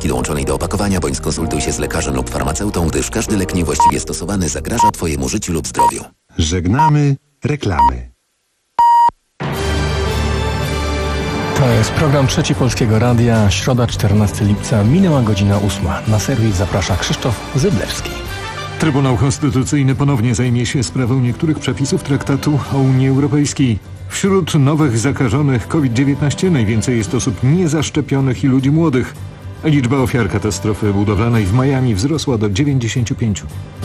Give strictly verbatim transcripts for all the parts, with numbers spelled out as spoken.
dawki dołączonej do opakowania, bądź skonsultuj się z lekarzem lub farmaceutą, gdyż każdy lek niewłaściwie stosowany zagraża Twojemu życiu lub zdrowiu. Żegnamy reklamy. To jest program Trzeci Polskiego Radia, środa czternastego lipca, minęła godzina ósma. Na serwis zaprasza Krzysztof Zyblewski. Trybunał Konstytucyjny ponownie zajmie się sprawą niektórych przepisów traktatu o Unii Europejskiej. Wśród nowych zakażonych COVID dziewiętnaście najwięcej jest osób niezaszczepionych i ludzi młodych. Liczba ofiar katastrofy budowlanej w Miami wzrosła do dziewięćdziesięciu pięciu.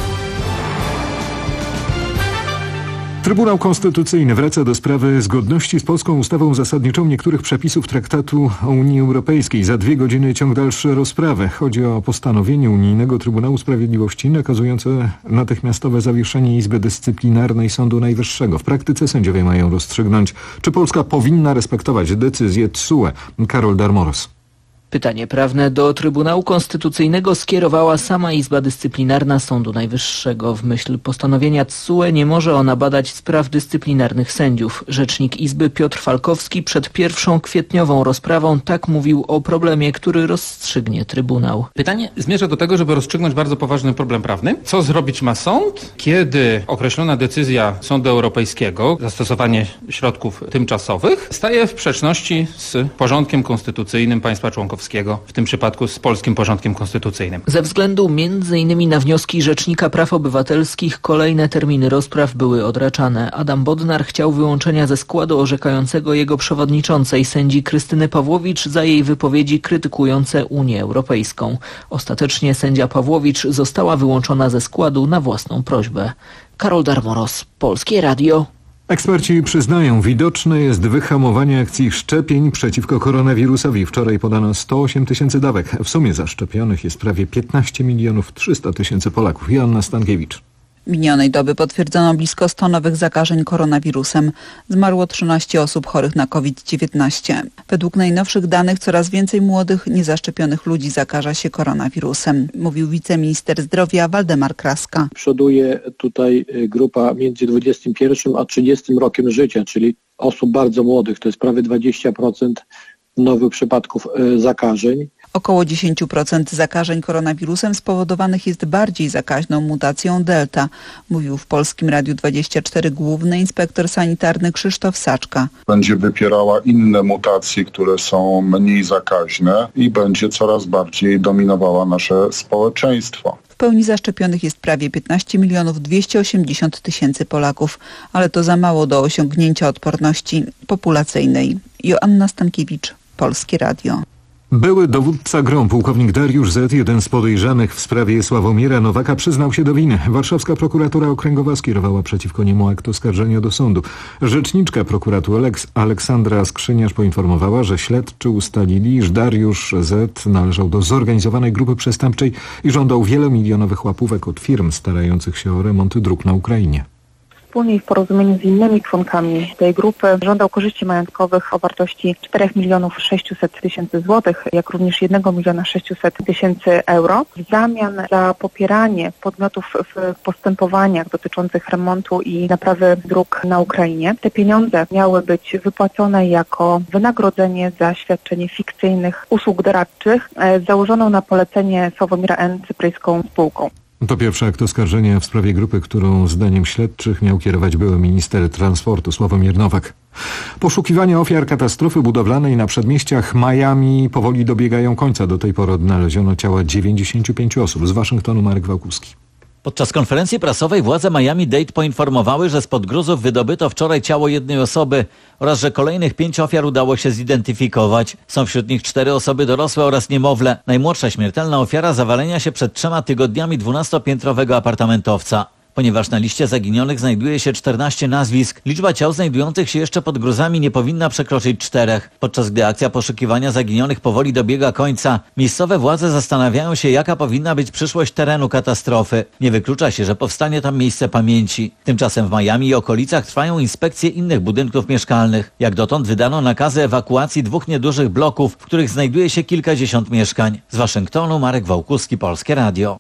Trybunał Konstytucyjny wraca do sprawy zgodności z polską ustawą zasadniczą niektórych przepisów traktatu o Unii Europejskiej. Za dwie godziny ciąg dalszy rozprawy. Chodzi o postanowienie Unijnego Trybunału Sprawiedliwości nakazujące natychmiastowe zawieszenie Izby Dyscyplinarnej Sądu Najwyższego. W praktyce sędziowie mają rozstrzygnąć, czy Polska powinna respektować decyzję T S U E. Karol Darmoros. Pytanie prawne do Trybunału Konstytucyjnego skierowała sama Izba Dyscyplinarna Sądu Najwyższego. W myśl postanowienia T S U E nie może ona badać spraw dyscyplinarnych sędziów. Rzecznik Izby Piotr Falkowski przed pierwszą kwietniową rozprawą tak mówił o problemie, który rozstrzygnie Trybunał. Pytanie zmierza do tego, żeby rozstrzygnąć bardzo poważny problem prawny. Co zrobić ma sąd, kiedy określona decyzja Sądu Europejskiego, zastosowanie środków tymczasowych, staje w sprzeczności z porządkiem konstytucyjnym państwa członkowskiego, w tym przypadku z polskim porządkiem konstytucyjnym. Ze względu między innymi na wnioski Rzecznika Praw Obywatelskich kolejne terminy rozpraw były odraczane. Adam Bodnar chciał wyłączenia ze składu orzekającego jego przewodniczącej, sędzi Krystyny Pawłowicz, za jej wypowiedzi krytykujące Unię Europejską. Ostatecznie sędzia Pawłowicz została wyłączona ze składu na własną prośbę. Karol Darmoros, Polskie Radio. Eksperci przyznają, widoczne jest wyhamowanie akcji szczepień przeciwko koronawirusowi. Wczoraj podano sto osiem tysięcy dawek. W sumie zaszczepionych jest prawie piętnaście milionów trzysta tysięcy Polaków. Joanna Stankiewicz. Minionej doby potwierdzono blisko sto nowych zakażeń koronawirusem. Zmarło trzynaście osób chorych na COVID dziewiętnaście. Według najnowszych danych coraz więcej młodych, niezaszczepionych ludzi zakaża się koronawirusem, mówił wiceminister zdrowia Waldemar Kraska. Przoduje tutaj grupa między dwudziestym pierwszym a trzydziestym rokiem życia, czyli osób bardzo młodych. To jest prawie dwadzieścia procent nowych przypadków zakażeń. Około dziesięć procent zakażeń koronawirusem spowodowanych jest bardziej zakaźną mutacją delta, mówił w Polskim Radiu dwadzieścia cztery główny inspektor sanitarny Krzysztof Saczka. Będzie wypierała inne mutacje, które są mniej zakaźne i będzie coraz bardziej dominowała nasze społeczeństwo. W pełni zaszczepionych jest prawie piętnaście milionów dwieście osiemdziesiąt tysięcy Polaków, ale to za mało do osiągnięcia odporności populacyjnej. Joanna Stankiewicz, Polskie Radio. Były dowódca G R O M, pułkownik Dariusz Z., jeden z podejrzanych w sprawie Sławomira Nowaka, przyznał się do winy. Warszawska prokuratura okręgowa skierowała przeciwko niemu akt oskarżenia do sądu. Rzeczniczka prokuratury Aleksandra Skrzyniarz poinformowała, że śledczy ustalili, iż Dariusz Z. należał do zorganizowanej grupy przestępczej i żądał wielomilionowych łapówek od firm starających się o remonty dróg na Ukrainie. Wspólnie w porozumieniu z innymi członkami tej grupy żądał korzyści majątkowych o wartości cztery miliony sześćset tysięcy złotych, jak również jeden milion sześćset tysięcy euro w zamian za popieranie podmiotów w postępowaniach dotyczących remontu i naprawy dróg na Ukrainie. Te pieniądze miały być wypłacone jako wynagrodzenie za świadczenie fikcyjnych usług doradczych z założoną na polecenie Sławomira N. cypryjską spółką. To pierwszy akt oskarżenia w sprawie grupy, którą zdaniem śledczych miał kierować były minister transportu Sławomir Nowak. Poszukiwania ofiar katastrofy budowlanej na przedmieściach Miami powoli dobiegają końca. Do tej pory odnaleziono ciała dziewięćdziesięciu pięciu osób. Z Waszyngtonu Marek Wałkuski. Podczas konferencji prasowej władze Miami-Dade poinformowały, że spod gruzów wydobyto wczoraj ciało jednej osoby oraz że kolejnych pięć ofiar udało się zidentyfikować. Są wśród nich cztery osoby dorosłe oraz niemowlę. Najmłodsza śmiertelna ofiara zawalenia się przed trzema tygodniami dwunastopiętrowego apartamentowca. Ponieważ na liście zaginionych znajduje się czternaście nazwisk, liczba ciał znajdujących się jeszcze pod gruzami nie powinna przekroczyć czterech. Podczas gdy akcja poszukiwania zaginionych powoli dobiega końca, miejscowe władze zastanawiają się, jaka powinna być przyszłość terenu katastrofy. Nie wyklucza się, że powstanie tam miejsce pamięci. Tymczasem w Miami i okolicach trwają inspekcje innych budynków mieszkalnych. Jak dotąd wydano nakazy ewakuacji dwóch niedużych bloków, w których znajduje się kilkadziesiąt mieszkań. Z Waszyngtonu Marek Wałkuski, Polskie Radio.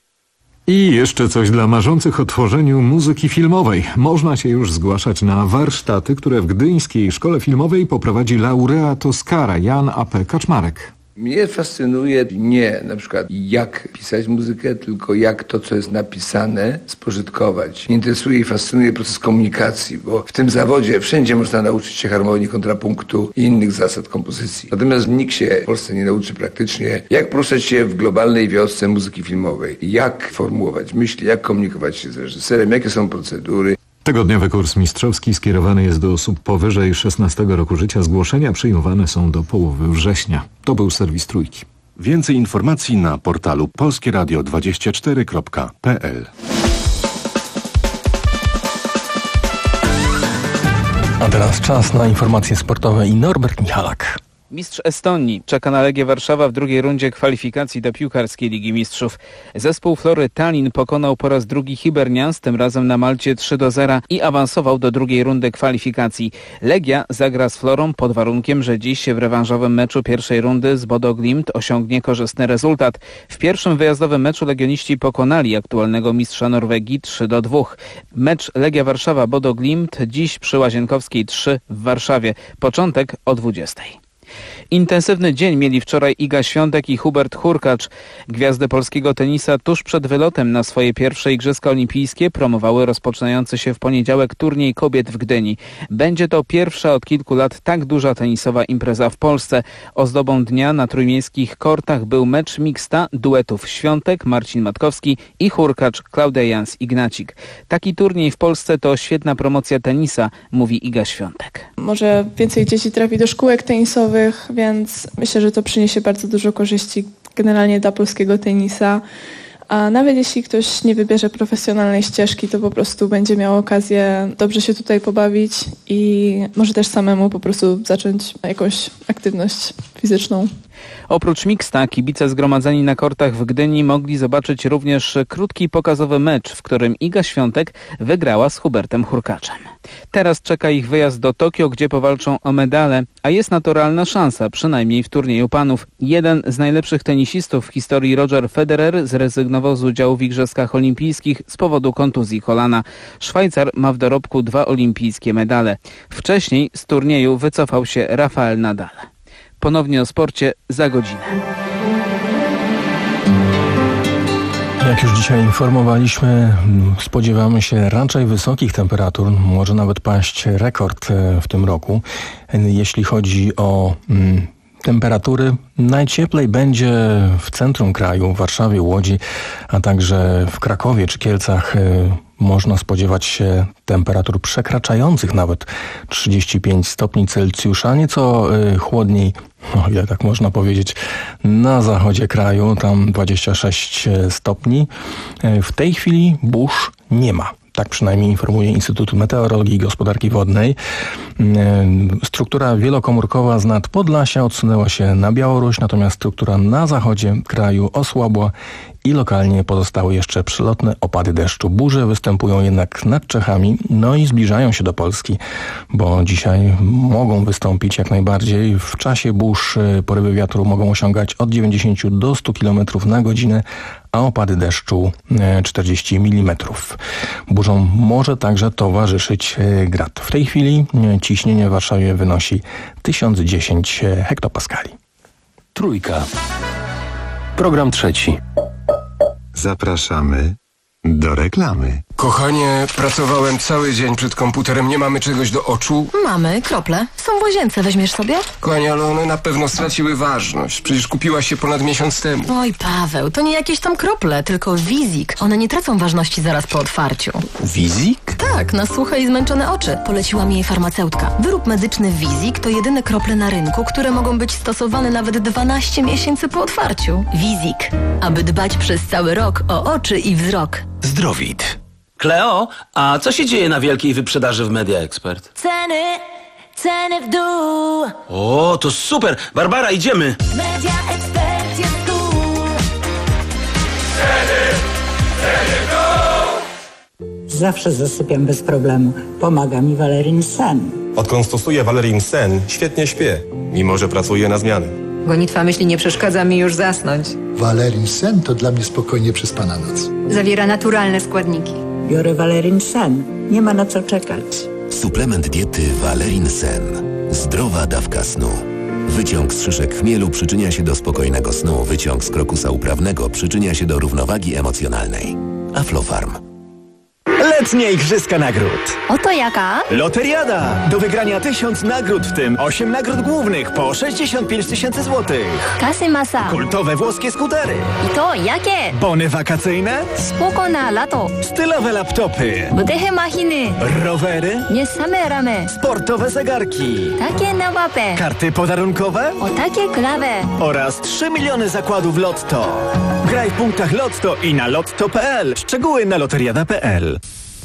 I jeszcze coś dla marzących o tworzeniu muzyki filmowej. Można się już zgłaszać na warsztaty, które w Gdyńskiej Szkole Filmowej poprowadzi laureat Oscara Jan A P Kaczmarek. Mnie fascynuje nie na przykład jak pisać muzykę, tylko jak to, co jest napisane, spożytkować. Mnie interesuje i fascynuje proces komunikacji, bo w tym zawodzie wszędzie można nauczyć się harmonii, kontrapunktu i innych zasad kompozycji. Natomiast nikt się w Polsce nie nauczy praktycznie, jak poruszać się w globalnej wiosce muzyki filmowej, jak formułować myśli, jak komunikować się z reżyserem, jakie są procedury. Tygodniowy kurs mistrzowski skierowany jest do osób powyżej szesnastego roku życia. Zgłoszenia przyjmowane są do połowy września. To był serwis Trójki. Więcej informacji na portalu polskie radio dwadzieścia cztery kropka p l. A teraz czas na informacje sportowe i Norbert Michalak. Mistrz Estonii czeka na Legię Warszawa w drugiej rundzie kwalifikacji do piłkarskiej Ligi Mistrzów. Zespół Flory Tallinn pokonał po raz drugi Hibernians, tym razem na Malcie trzy do zera i awansował do drugiej rundy kwalifikacji. Legia zagra z Florą pod warunkiem, że dziś w rewanżowym meczu pierwszej rundy z Bodo Glimt osiągnie korzystny rezultat. W pierwszym wyjazdowym meczu legioniści pokonali aktualnego mistrza Norwegii trzy do dwóch. Mecz Legia Warszawa Bodo Glimt dziś przy Łazienkowskiej trzy w Warszawie. Początek o dwudziestej. Intensywny dzień mieli wczoraj Iga Świątek i Hubert Hurkacz. Gwiazdy polskiego tenisa tuż przed wylotem na swoje pierwsze Igrzyska Olimpijskie promowały rozpoczynający się w poniedziałek turniej kobiet w Gdyni. Będzie to pierwsza od kilku lat tak duża tenisowa impreza w Polsce. Ozdobą dnia na trójmiejskich kortach był mecz mixta duetów Świątek, Marcin Matkowski i Hurkacz, Klaudia Jans-Ignacik. Taki turniej w Polsce to świetna promocja tenisa, mówi Iga Świątek. Może więcej dzieci trafi do szkółek tenisowych, więc myślę, że to przyniesie bardzo dużo korzyści generalnie dla polskiego tenisa. A nawet jeśli ktoś nie wybierze profesjonalnej ścieżki, to po prostu będzie miał okazję dobrze się tutaj pobawić i może też samemu po prostu zacząć jakąś aktywność fizyczną. Oprócz mixta kibice zgromadzeni na kortach w Gdyni mogli zobaczyć również krótki pokazowy mecz, w którym Iga Świątek wygrała z Hubertem Hurkaczem. Teraz czeka ich wyjazd do Tokio, gdzie powalczą o medale, a jest na to realna szansa, przynajmniej w turnieju panów. Jeden z najlepszych tenisistów w historii, Roger Federer, zrezygnował z udziału w Igrzyskach Olimpijskich z powodu kontuzji kolana. Szwajcar ma w dorobku dwa olimpijskie medale. Wcześniej z turnieju wycofał się Rafael Nadal. Ponownie o sporcie za godzinę. Jak już dzisiaj informowaliśmy, spodziewamy się raczej wysokich temperatur, może nawet paść rekord w tym roku. Jeśli chodzi o mm, temperatury, najcieplej będzie w centrum kraju, w Warszawie, Łodzi, a także w Krakowie czy Kielcach. Można spodziewać się temperatur przekraczających nawet trzydzieści pięć stopni Celsjusza, nieco chłodniej, o ile tak można powiedzieć, na zachodzie kraju, tam dwadzieścia sześć stopni. W tej chwili burz nie ma. Tak przynajmniej informuje Instytut Meteorologii i Gospodarki Wodnej. Struktura wielokomórkowa z nad Podlasia odsunęła się na Białoruś, natomiast struktura na zachodzie kraju osłabła i lokalnie pozostały jeszcze przelotne opady deszczu. Burze występują jednak nad Czechami, no i zbliżają się do Polski, bo dzisiaj mogą wystąpić jak najbardziej. W czasie burz porywy wiatru mogą osiągać od dziewięćdziesięciu do stu kilometrów na godzinę, a opady deszczu czterdzieści milimetrów. Burzom może także towarzyszyć grad. W tej chwili ciśnienie w Warszawie wynosi tysiąc dziesięć hektopaskali. Trójka. Program trzeci. Zapraszamy do reklamy. Kochanie, pracowałem cały dzień przed komputerem, nie mamy czegoś do oczu? Mamy, krople. Są w łazience, weźmiesz sobie? Kochanie, ale one na pewno straciły ważność. Przecież kupiłaś się ponad miesiąc temu. Oj, Paweł, to nie jakieś tam krople, tylko Wizik. One nie tracą ważności zaraz po otwarciu. Wizik? Tak, na suche i zmęczone oczy. Poleciła mi jej farmaceutka. Wyrób medyczny Wizik to jedyne krople na rynku, które mogą być stosowane nawet dwanaście miesięcy po otwarciu. Wizik. Aby dbać przez cały rok o oczy i wzrok. Zdrowit. Kleo, a co się dzieje na wielkiej wyprzedaży w Media Expert? Ceny, ceny w dół. O, to super! Barbara, idziemy! Media Expert jest tu. Ceny, ceny w dół. Zawsze zasypiam bez problemu. Pomaga mi Valerin Sen. Odkąd stosuję Valerin Sen, świetnie śpię, mimo że pracuję na zmiany. Gonitwa myśli nie przeszkadza mi już zasnąć. Valerin Sen to dla mnie spokojnie przespana noc. Zawiera naturalne składniki. Biorę Valerin Sen. Nie ma na co czekać. Suplement diety Valerin Sen. Zdrowa dawka snu. Wyciąg z szyszek chmielu przyczynia się do spokojnego snu. Wyciąg z krokusa uprawnego przyczynia się do równowagi emocjonalnej. Aflofarm. Letnie Igrzyska Nagród. Oto jaka? Loteriada! Do wygrania tysiąc nagród, w tym osiem nagród głównych po sześćdziesiąt pięć tysięcy złotych. Kasy masa. Kultowe włoskie skutery. I to jakie? Bony wakacyjne. Spoko na lato. Stylowe laptopy. Budychy machiny. Rowery. Nie same ramy. Sportowe zegarki. Takie na łapę. Karty podarunkowe. O takie klawe. Oraz trzy miliony zakładów Lotto. Graj w punktach Lotto i na lotto kropka p l. Szczegóły na loteriada kropka p l.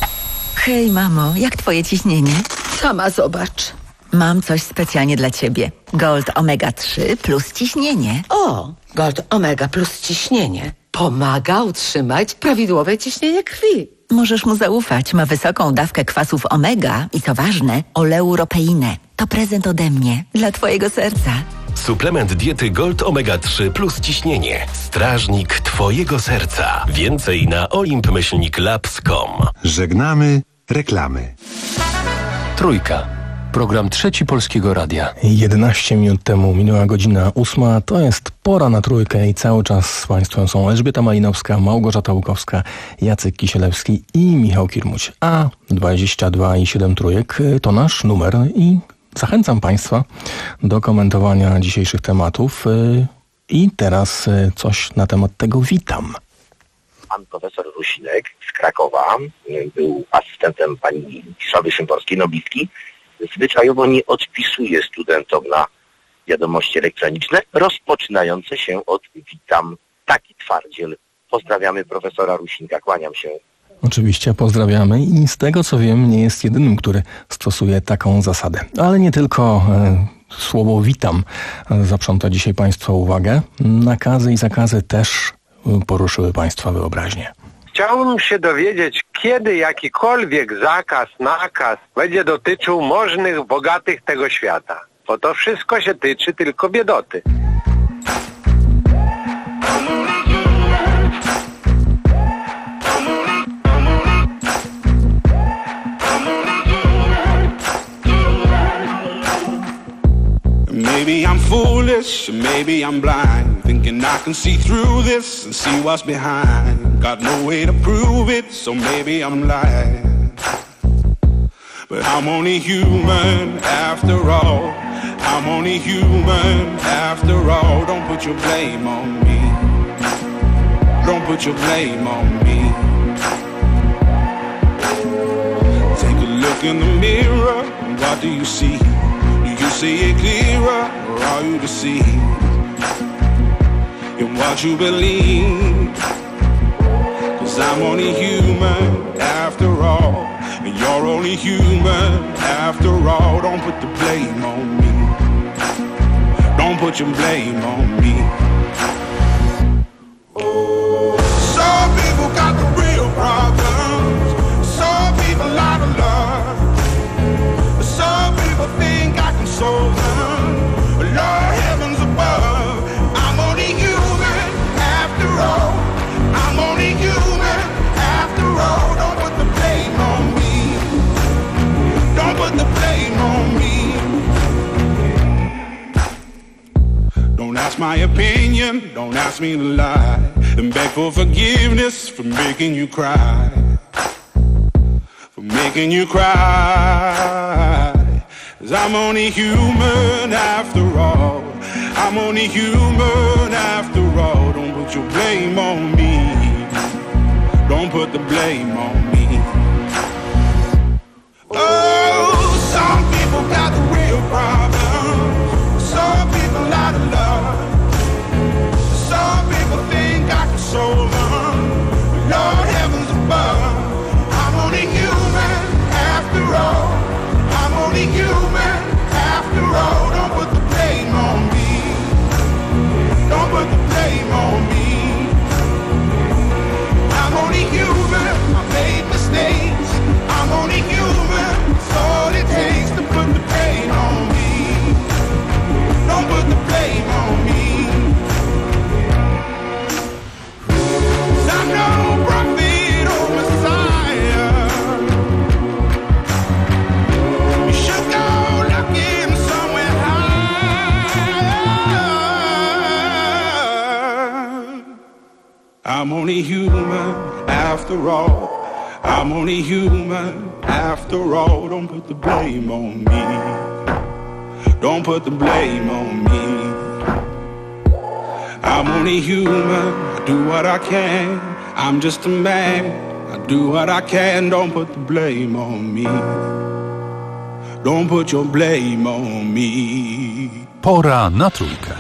Hej, mamo, jak twoje ciśnienie? Sama zobacz. Mam coś specjalnie dla ciebie. Gold Omega trzy plus ciśnienie. O, Gold Omega plus ciśnienie. Pomaga utrzymać prawidłowe ciśnienie krwi. Możesz mu zaufać. Ma wysoką dawkę kwasów omega i co ważne, oleuropeinę. To prezent ode mnie, dla twojego serca. Suplement diety Gold Omega trzy plus ciśnienie. Strażnik twojego serca. Więcej na olimp myślnik labs kropka com. Żegnamy reklamy. Trójka. Program Trzeci Polskiego Radia. jedenaście minut temu minęła godzina ósma. To jest pora na trójkę i cały czas z Państwem są Elżbieta Malinowska, Małgorzata Łukowska, Jacek Kisielewski i Michał Kirmuć. A dwadzieścia dwa i siedem trójek to nasz numer i zachęcam Państwa do komentowania dzisiejszych tematów. I teraz coś na temat tego witam. Pan profesor Rusinek z Krakowa był asystentem pani Wisławy Szymborskiej-Noblicki. Zwyczajowo nie odpisuje studentom na wiadomości elektroniczne rozpoczynające się od witam. Taki twardziel. Pozdrawiamy profesora Rusinka, kłaniam się. Oczywiście pozdrawiamy i z tego co wiem nie jest jedynym, który stosuje taką zasadę. Ale nie tylko e, słowo witam zaprząta dzisiaj Państwa uwagę. Nakazy i zakazy też poruszyły Państwa wyobraźnię. Chciałbym się dowiedzieć, kiedy jakikolwiek zakaz, nakaz będzie dotyczył możnych, bogatych tego świata. Bo to wszystko się tyczy tylko biedoty. Maybe I'm foolish, maybe I'm blind, thinking I can see through this and see what's behind. Got no way to prove it, so maybe I'm lying. But I'm only human after all. I'm only human after all. Don't put your blame on me. Don't put your blame on me. Take a look in the mirror, and what do you see? You see it clearer, or are you deceived in what you believe? Cause I'm only human after all, and you're only human after all. Don't put the blame on me. Don't put your blame on me. Some people got the real problems. Some people out of love. Some people think I can solve them. Lord heavens above, I'm only human after all. I'm only human after all. Don't put the blame on me. Don't put the blame on me. Don't ask my opinion, don't ask me to lie, and beg for forgiveness for making you cry. For making you cry. Cause I'm only human after all. I'm only human after all. Don't put your blame on me. Don't put the blame on me. Oh, some people got the real problems. Some people out of love. Some people think I can solve them. Lord heavens above, I'm only human after all. I'm only human after all. Don't put the blame on me. Don't put the blame on me. I'm only human. I made mistakes. I'm only human after all. I'm only human after all. Don't put the blame on me. Don't put the blame on me. I'm only human. I do what I can. I'm just a man. I do what I can. Don't put the blame on me. Don't put your blame on me. Pora na trójkę.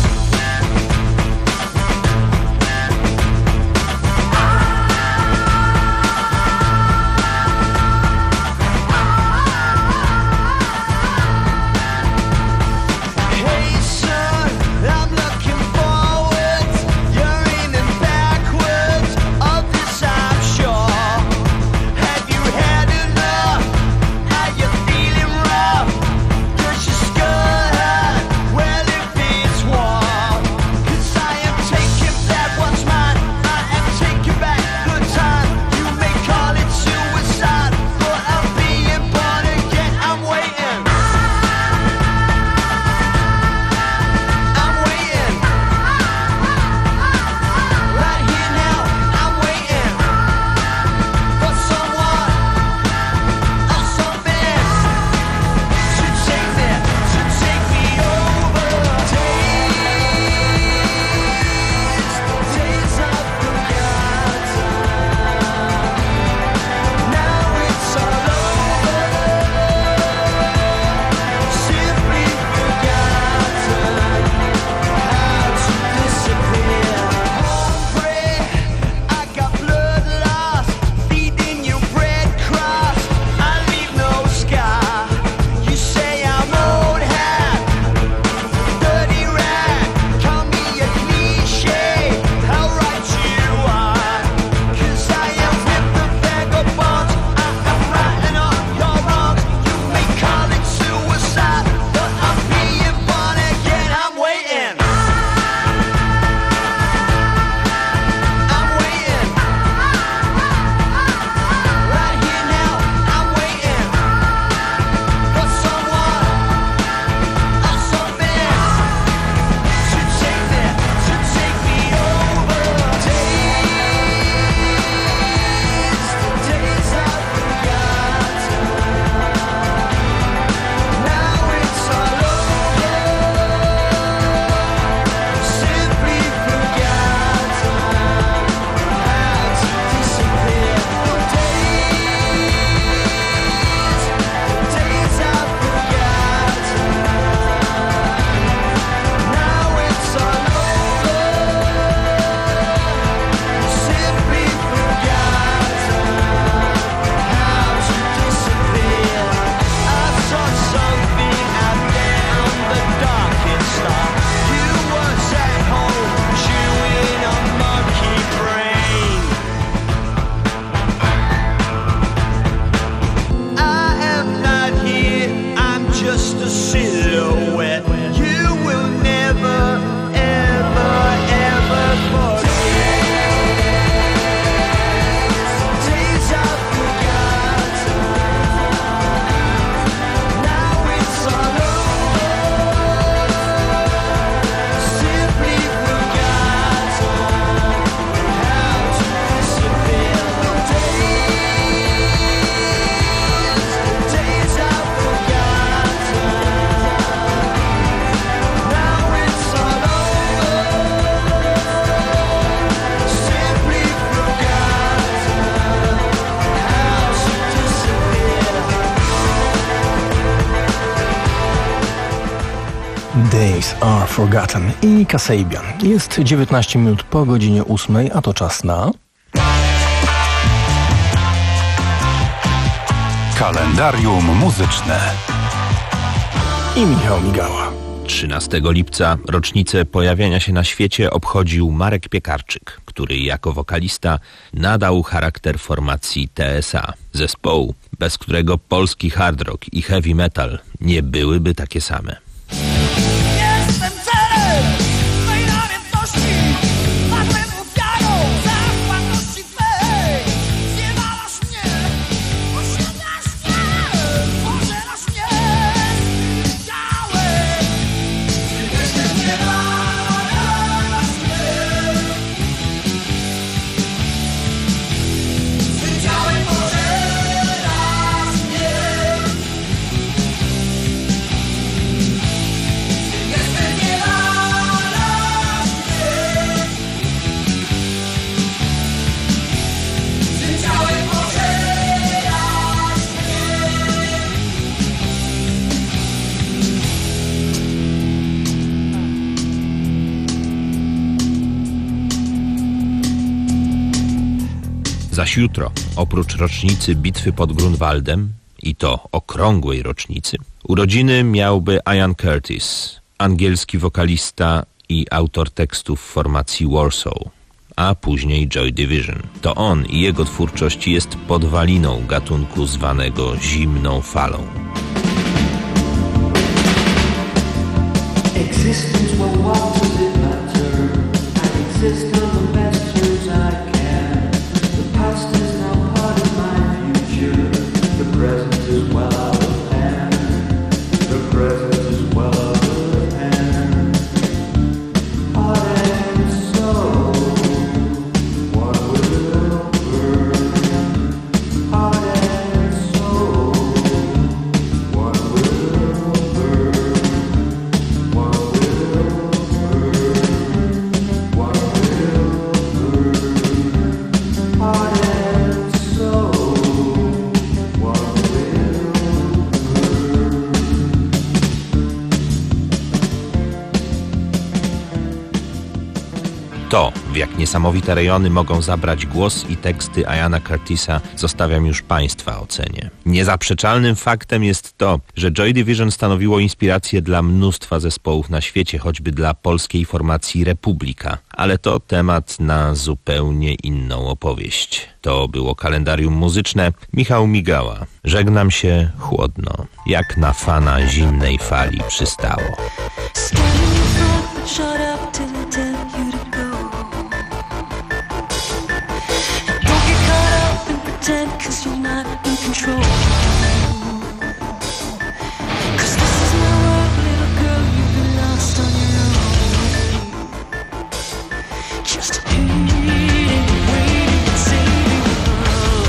Days Are Forgotten i Kasabian. Jest dziewiętnaście minut po godzinie ósmej, a to czas na... Kalendarium muzyczne. I Michał Migała. trzynastego lipca rocznicę pojawienia się na świecie obchodził Marek Piekarczyk, który jako wokalista nadał charakter formacji T S A, zespołu, bez którego polski hard rock i heavy metal nie byłyby takie same. Jestem celem mej namiętności, martwym ofiarą zachłanności twej. Zjewalasz mnie, osiedlasz mnie, pożerasz mnie z ciałem. Zjewalasz mnie. Zaś jutro, oprócz rocznicy bitwy pod Grunwaldem, i to okrągłej rocznicy, urodziny miałby Ian Curtis, angielski wokalista i autor tekstów formacji Warsaw, a później Joy Division. To on i jego twórczość jest podwaliną gatunku zwanego zimną falą. Existence, well, what does it matter? I exist on the best terms I can. The past is now part of my future. The present is well out of hand. The present is well out of hand. Heart and soul, what will burn? Heart and soul, what will burn? What To, w jak niesamowite rejony mogą zabrać głos i teksty Iana Curtisa, zostawiam już Państwa ocenie. Niezaprzeczalnym faktem jest to, że Joy Division stanowiło inspirację dla mnóstwa zespołów na świecie, choćby dla polskiej formacji Republika. Ale to temat na zupełnie inną opowieść. To było kalendarium muzyczne. Michał Migała. Żegnam się chłodno, jak na fana zimnej fali przystało. Shut up till I tell you to go. Don't get caught up and pretend, cause you're not in control. Cause this is my world, little girl, you've been lost on your own. Just waiting, waiting, and saving love.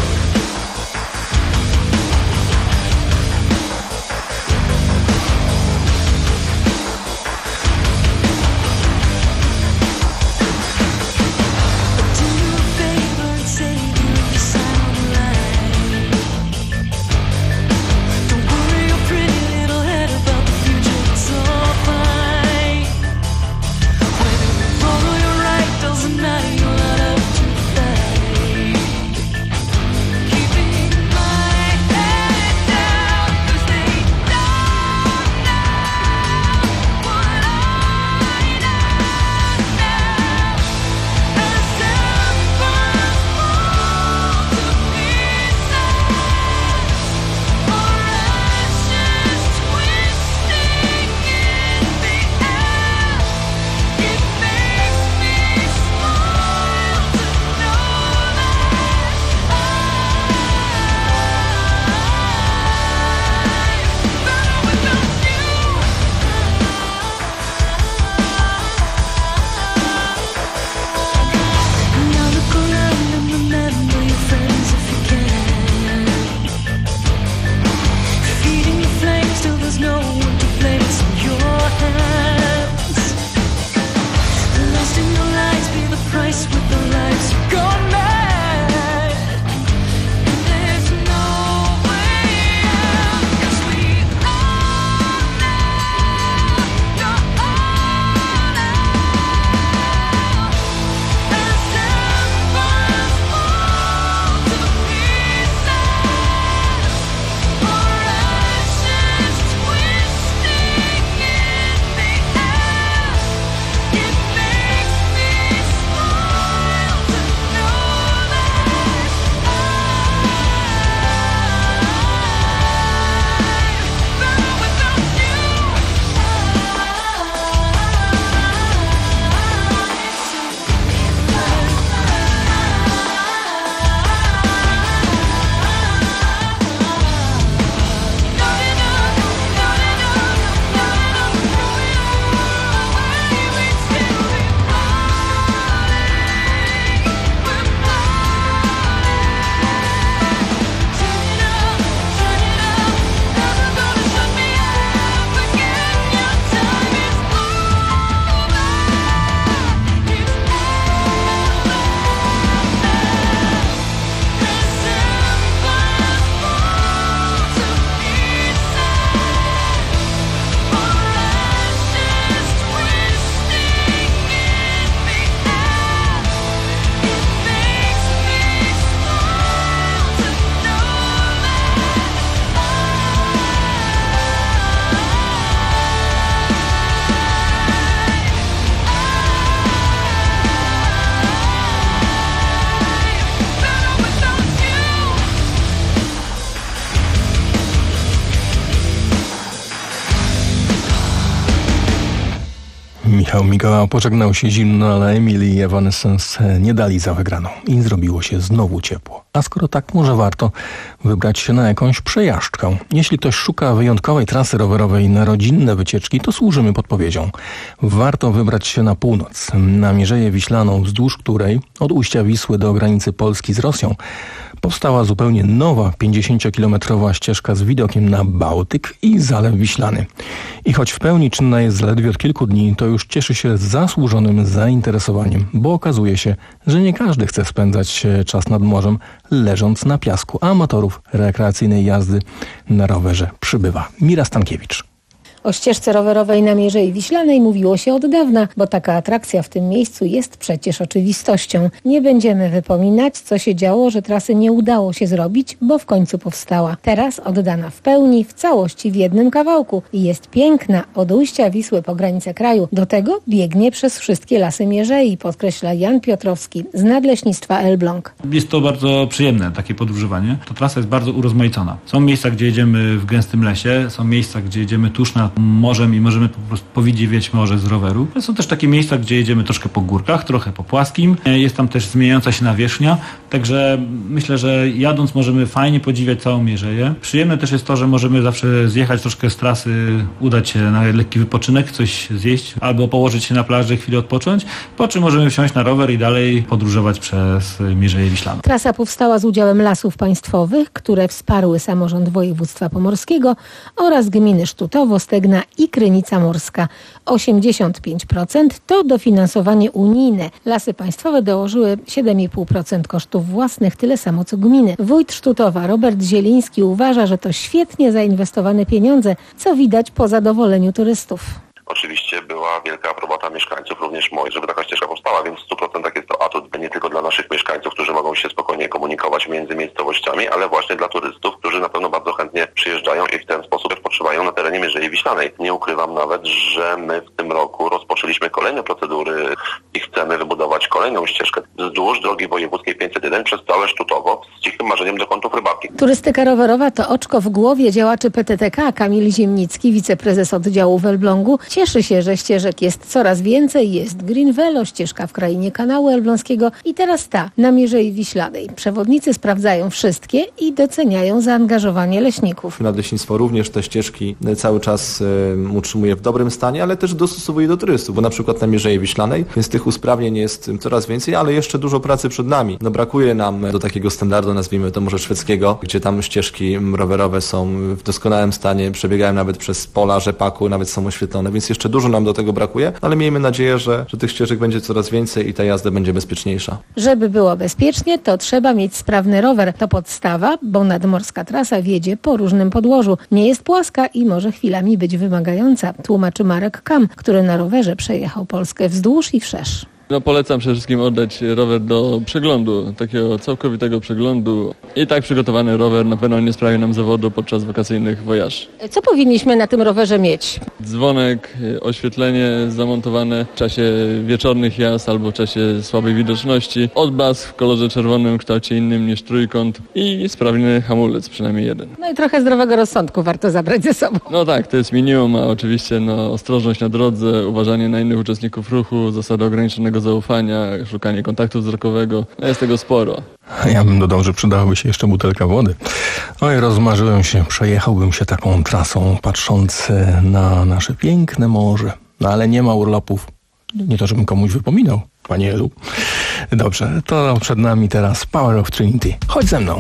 Michał Mikołaj pożegnał się zimno, ale Emily i Evanescence nie dali za wygraną i zrobiło się znowu ciepło. A skoro tak, może warto wybrać się na jakąś przejażdżkę. Jeśli ktoś szuka wyjątkowej trasy rowerowej na rodzinne wycieczki, to służymy podpowiedzią. Warto wybrać się na północ, na Mierzeję Wiślaną, wzdłuż której od ujścia Wisły do granicy Polski z Rosją powstała zupełnie nowa pięćdziesięciokilometrowa ścieżka z widokiem na Bałtyk i Zalew Wiślany. I choć w pełni czynna jest zaledwie od kilku dni, to już cieszy się zasłużonym zainteresowaniem, bo okazuje się, że nie każdy chce spędzać czas nad morzem leżąc na piasku, a amatorów rekreacyjnej jazdy na rowerze przybywa. Mira Stankiewicz. O ścieżce rowerowej na Mierzei Wiślanej mówiło się od dawna, bo taka atrakcja w tym miejscu jest przecież oczywistością. Nie będziemy wypominać, co się działo, że trasy nie udało się zrobić, bo w końcu powstała. Teraz oddana w pełni, w całości, w jednym kawałku. I jest piękna, od ujścia Wisły po granicę kraju. Do tego biegnie przez wszystkie lasy Mierzei, podkreśla Jan Piotrowski z Nadleśnictwa Elbląg. Jest to bardzo przyjemne, takie podróżowanie. To trasa jest bardzo urozmaicona. Są miejsca, gdzie jedziemy w gęstym lesie, są miejsca, gdzie jedziemy tuż nad morzem i możemy po prostu powidzieć morze z roweru. Są też takie miejsca, gdzie jedziemy troszkę po górkach, trochę po płaskim. Jest tam też zmieniająca się nawierzchnia, także myślę, że jadąc możemy fajnie podziwiać całą Mierzeję. Przyjemne też jest to, że możemy zawsze zjechać troszkę z trasy, udać się na lekki wypoczynek, coś zjeść albo położyć się na plaży, chwilę odpocząć, po czym możemy wsiąść na rower i dalej podróżować przez Mierzeję Wiślaną. Trasa powstała z udziałem Lasów Państwowych, które wsparły samorząd województwa pomorskiego oraz gminy Sztutowo, Stegna i Krynica Morska. osiemdziesiąt pięć procent to dofinansowanie unijne. Lasy Państwowe dołożyły siedem i pół procent kosztów własnych, tyle samo co gminy. Wójt Sztutowa Robert Zieliński uważa, że to świetnie zainwestowane pieniądze, co widać po zadowoleniu turystów. Oczywiście była wielka aprobata mieszkańców, również moi, żeby taka ścieżka powstała, więc w stu procentach jest to atut nie tylko dla naszych mieszkańców, którzy mogą się spokojnie komunikować między miejscowościami, ale właśnie dla turystów, którzy na pewno bardzo chętnie przyjeżdżają i w ten sposób odpoczywają na terenie Mierzei Wiślanej. Nie ukrywam nawet, że my w tym roku rozpoczęliśmy kolejne procedury i chcemy wybudować kolejną ścieżkę wzdłuż drogi wojewódzkiej pięćset jeden przez całe Sztutowo z cichym marzeniem do kątów rybakich. Turystyka rowerowa to oczko w głowie działaczy P T T K. Kamil Ziemnicki, wiceprezes oddziału w Elblągu, cieszy się, że ścieżek jest coraz więcej. Jest Green Velo, ścieżka w krainie kanału elbląskiego i teraz ta na Mierzei Wiślanej. Przewodnicy sprawdzają wszystkie i doceniają zaangażowanie leśników. Nadleśnictwo również te ścieżki cały czas y, utrzymuje w dobrym stanie, ale też dostosowuje do turystów, bo na przykład na Mierzei Wiślanej, więc tych usprawnień jest coraz więcej, ale jeszcze dużo pracy przed nami. No brakuje nam do takiego standardu, nazwijmy to może szwedzkiego, gdzie tam ścieżki rowerowe są w doskonałym stanie, przebiegają nawet przez pola rzepaku, nawet są oświetlone, więc jeszcze dużo nam do tego brakuje, ale miejmy nadzieję, że, że tych ścieżek będzie coraz więcej i ta jazda będzie bezpieczniejsza. Żeby było bezpiecznie, to trzeba mieć sprawny rower. To podstawa, bo nadmorska trasa wiedzie po różnym podłożu. Nie jest płaska i może chwilami być wymagająca, tłumaczy Marek Kam, który na rowerze przejechał Polskę wzdłuż i wszerz. No, polecam przede wszystkim oddać rower do przeglądu, takiego całkowitego przeglądu. I tak przygotowany rower na pewno nie sprawi nam zawodu podczas wakacyjnych wojaży. Co powinniśmy na tym rowerze mieć? Dzwonek, oświetlenie zamontowane w czasie wieczornych jazd albo w czasie słabej widoczności, odblask w kolorze czerwonym w kształcie innym niż trójkąt i sprawny hamulec, przynajmniej jeden. No i trochę zdrowego rozsądku warto zabrać ze sobą. No tak, to jest minimum, a oczywiście no, ostrożność na drodze, uważanie na innych uczestników ruchu, zasady ograniczonego zaufania, szukanie kontaktu wzrokowego. No jest tego sporo. Ja bym dodał, że przydałaby się jeszcze butelka wody. Oj, rozmarzyłem się, przejechałbym się taką trasą, patrząc na nasze piękne morze. No ale nie ma urlopów. Nie to, żebym komuś wypominał, panie Elu. Dobrze, to przed nami teraz Power of Trinity. Chodź ze mną.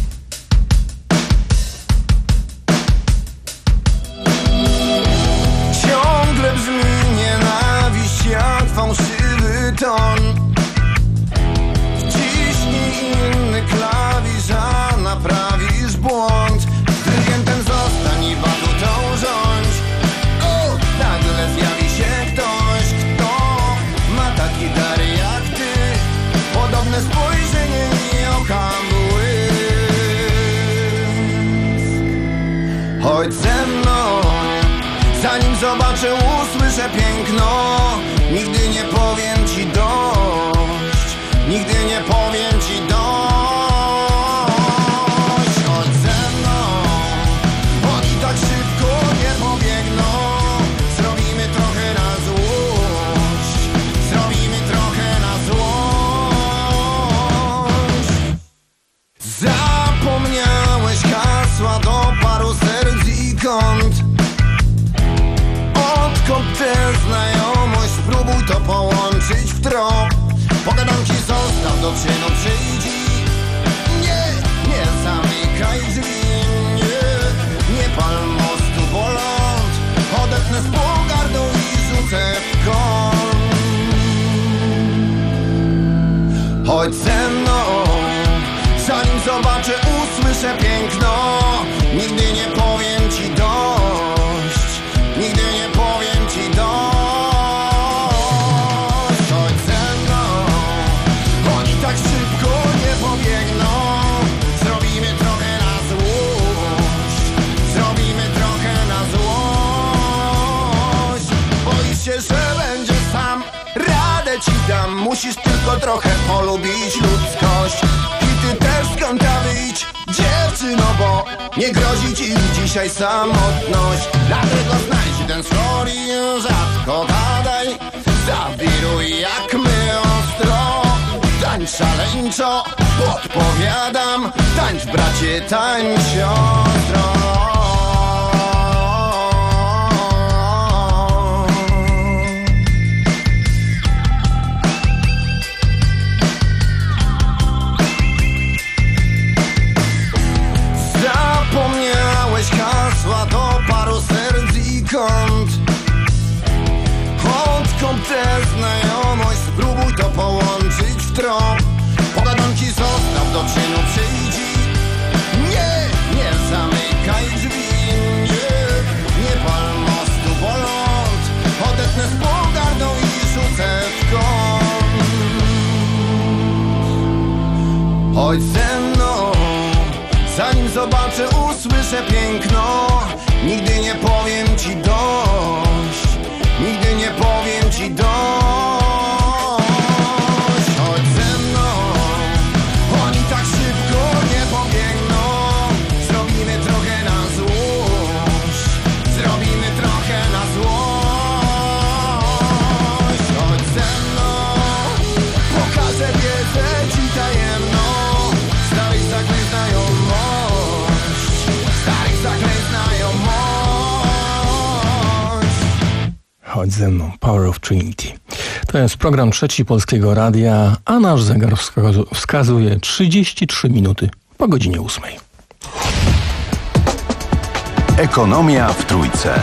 Ciągle brzmi nienawiść jak fałszywy ton. Wciśnij inny klawisz, a naprawisz błąd. Dyrygentem zostań i batutą rządź. O, nagle zjawi się ktoś, kto ma taki dar jak ty. Podobne spojrzenie i oka błysk. Chodź ze mną, zanim zobaczę, usłyszę piękno. Nigdy nie powiem ci dość, nigdy nie powiem ci dość. Chodź ze mną, oni tak szybko nie pobiegną. Zrobimy trochę na złość, połączyć w trop. Pogadanki zostaw, do czynu przyjdź. Nie, nie zamykaj drzwi. Nie, nie pal mostu, bo ląd odetnę z pogardą i rzucę w kąt. Chodź ze mną, zanim zobaczę, usłyszę piękno. Nigdy nie powiem ci dość, nigdy nie powiem ci dość. Chodź ze mną, oni tak szybko nie pobiegną. Zrobimy trochę na złość, zrobimy trochę na złość. Boisz się, że będziesz sam, radę ci dam. Musisz tylko trochę polubić ludzkość. I ty też z kąta wyjdź, dziewczyno, bo nie grozi ci dzisiaj samotność. Dlatego znajdź ten sfor i rzadko gadaj. Zawiruj jak my ostro, tańcz szaleńczo, podpowiadam. Tańcz bracie, tańcz siostro. Hasła do paru serc i kąt. Odkąd tę znajomość, spróbuj to połączyć w trop. Pogadanki zostaw, do czynu przyjdź. Nie, nie zamykaj drzwi. Nie, nie pal mostu, bo ląd odetnę z pogardą i rzucę w kąt. Chodź ze mną, zanim zobaczę, usłyszę piękno. Nigdy nie powiem ci dość, nigdy nie powiem ci dość. Chodź ze mną, oni tak szybko nie pobiegną. Zrobimy trochę na złość, zrobimy trochę na złość. Chodź ze mną, pokażę wiedzę ci tajemną. Starych zaklęć znajomość, starych zaklęć znajomość. Chodź ze mną, Power of Trinity. To jest program Trzeci Polskiego Radia, a nasz zegar wskazu- wskazuje trzydzieści trzy minuty po godzinie ósmej. Ekonomia w Trójce.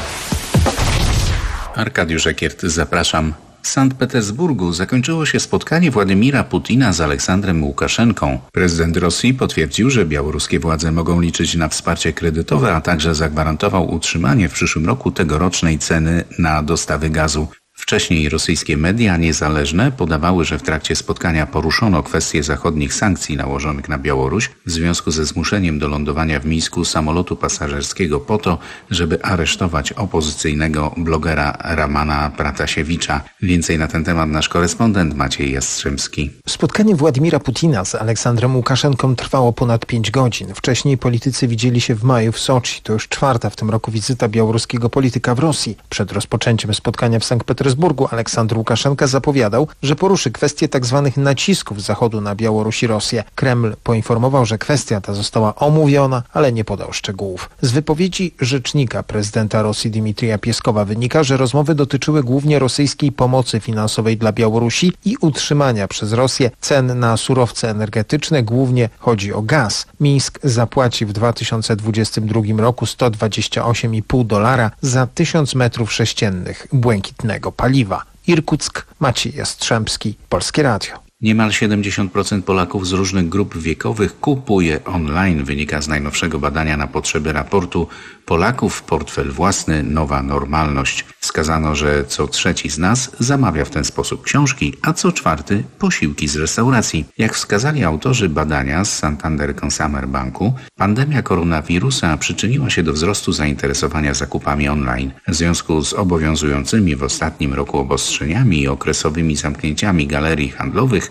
Arkadiusz Ekiert, zapraszam. W Sankt Petersburgu zakończyło się spotkanie Władimira Putina z Aleksandrem Łukaszenką. Prezydent Rosji potwierdził, że białoruskie władze mogą liczyć na wsparcie kredytowe, a także zagwarantował utrzymanie w przyszłym roku tegorocznej ceny na dostawy gazu. Wcześniej rosyjskie media niezależne podawały, że w trakcie spotkania poruszono kwestię zachodnich sankcji nałożonych na Białoruś w związku ze zmuszeniem do lądowania w Mińsku samolotu pasażerskiego po to, żeby aresztować opozycyjnego blogera Ramana Pratasiewicza. Więcej na ten temat nasz korespondent Maciej Jastrzębski. Spotkanie Władimira Putina z Aleksandrem Łukaszenką trwało ponad pięć godzin. Wcześniej politycy widzieli się w maju w Soczi. To już czwarta w tym roku wizyta białoruskiego polityka w Rosji. Przed rozpoczęciem spotkania w Sankt Petersburgu Aleksandr Łukaszenka zapowiadał, że poruszy kwestię tzw. nacisków Zachodu na Białoruś i Rosję. Kreml poinformował, że kwestia ta została omówiona, ale nie podał szczegółów. Z wypowiedzi rzecznika prezydenta Rosji Dmitrija Pieskowa wynika, że rozmowy dotyczyły głównie rosyjskiej pomocy finansowej dla Białorusi i utrzymania przez Rosję cen na surowce energetyczne. Głównie chodzi o gaz. Mińsk zapłaci w dwa tysiące dwudziestym drugim roku sto dwadzieścia osiem i pół dolara za tysiąc metrów sześciennych błękitnego paliwa. Irkuck, Maciej Jastrzębski, Polskie Radio. Niemal siedemdziesiąt procent Polaków z różnych grup wiekowych kupuje online, wynika z najnowszego badania na potrzeby raportu Polaków portfel własny, nowa normalność. Wskazano, że co trzeci z nas zamawia w ten sposób książki, a co czwarty posiłki z restauracji. Jak wskazali autorzy badania z Santander Consumer Banku, pandemia koronawirusa przyczyniła się do wzrostu zainteresowania zakupami online. W związku z obowiązującymi w ostatnim roku obostrzeniami i okresowymi zamknięciami galerii handlowych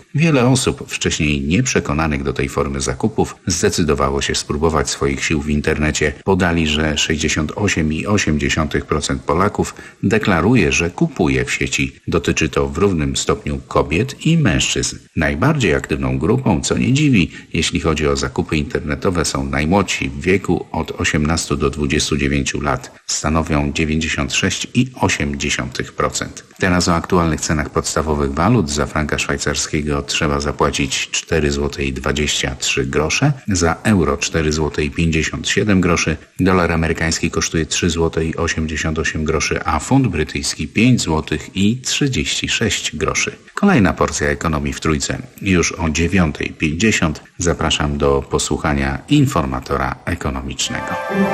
Wiele osób wcześniej nieprzekonanych do tej formy zakupów zdecydowało się spróbować swoich sił w internecie. Podali, że sześćdziesiąt osiem przecinek osiem procent Polaków deklaruje, że kupuje w sieci. Dotyczy to w równym stopniu kobiet i mężczyzn. Najbardziej aktywną grupą, co nie dziwi, jeśli chodzi o zakupy internetowe, są najmłodsi w wieku od osiemnastu do dwudziestu dziewięciu lat. Stanowią dziewięćdziesiąt sześć przecinek osiem procent. Teraz o aktualnych cenach podstawowych walut. Za franka szwajcarskiego trzeba zapłacić cztery złote dwadzieścia trzy grosze, za euro cztery złote pięćdziesiąt siedem groszy, dolar amerykański kosztuje trzy złote osiemdziesiąt osiem groszy, a funt brytyjski pięć złotych trzydzieści sześć groszy. Kolejna porcja ekonomii w Trójce już o dziewiąta pięćdziesiąt. Zapraszam do posłuchania informatora ekonomicznego.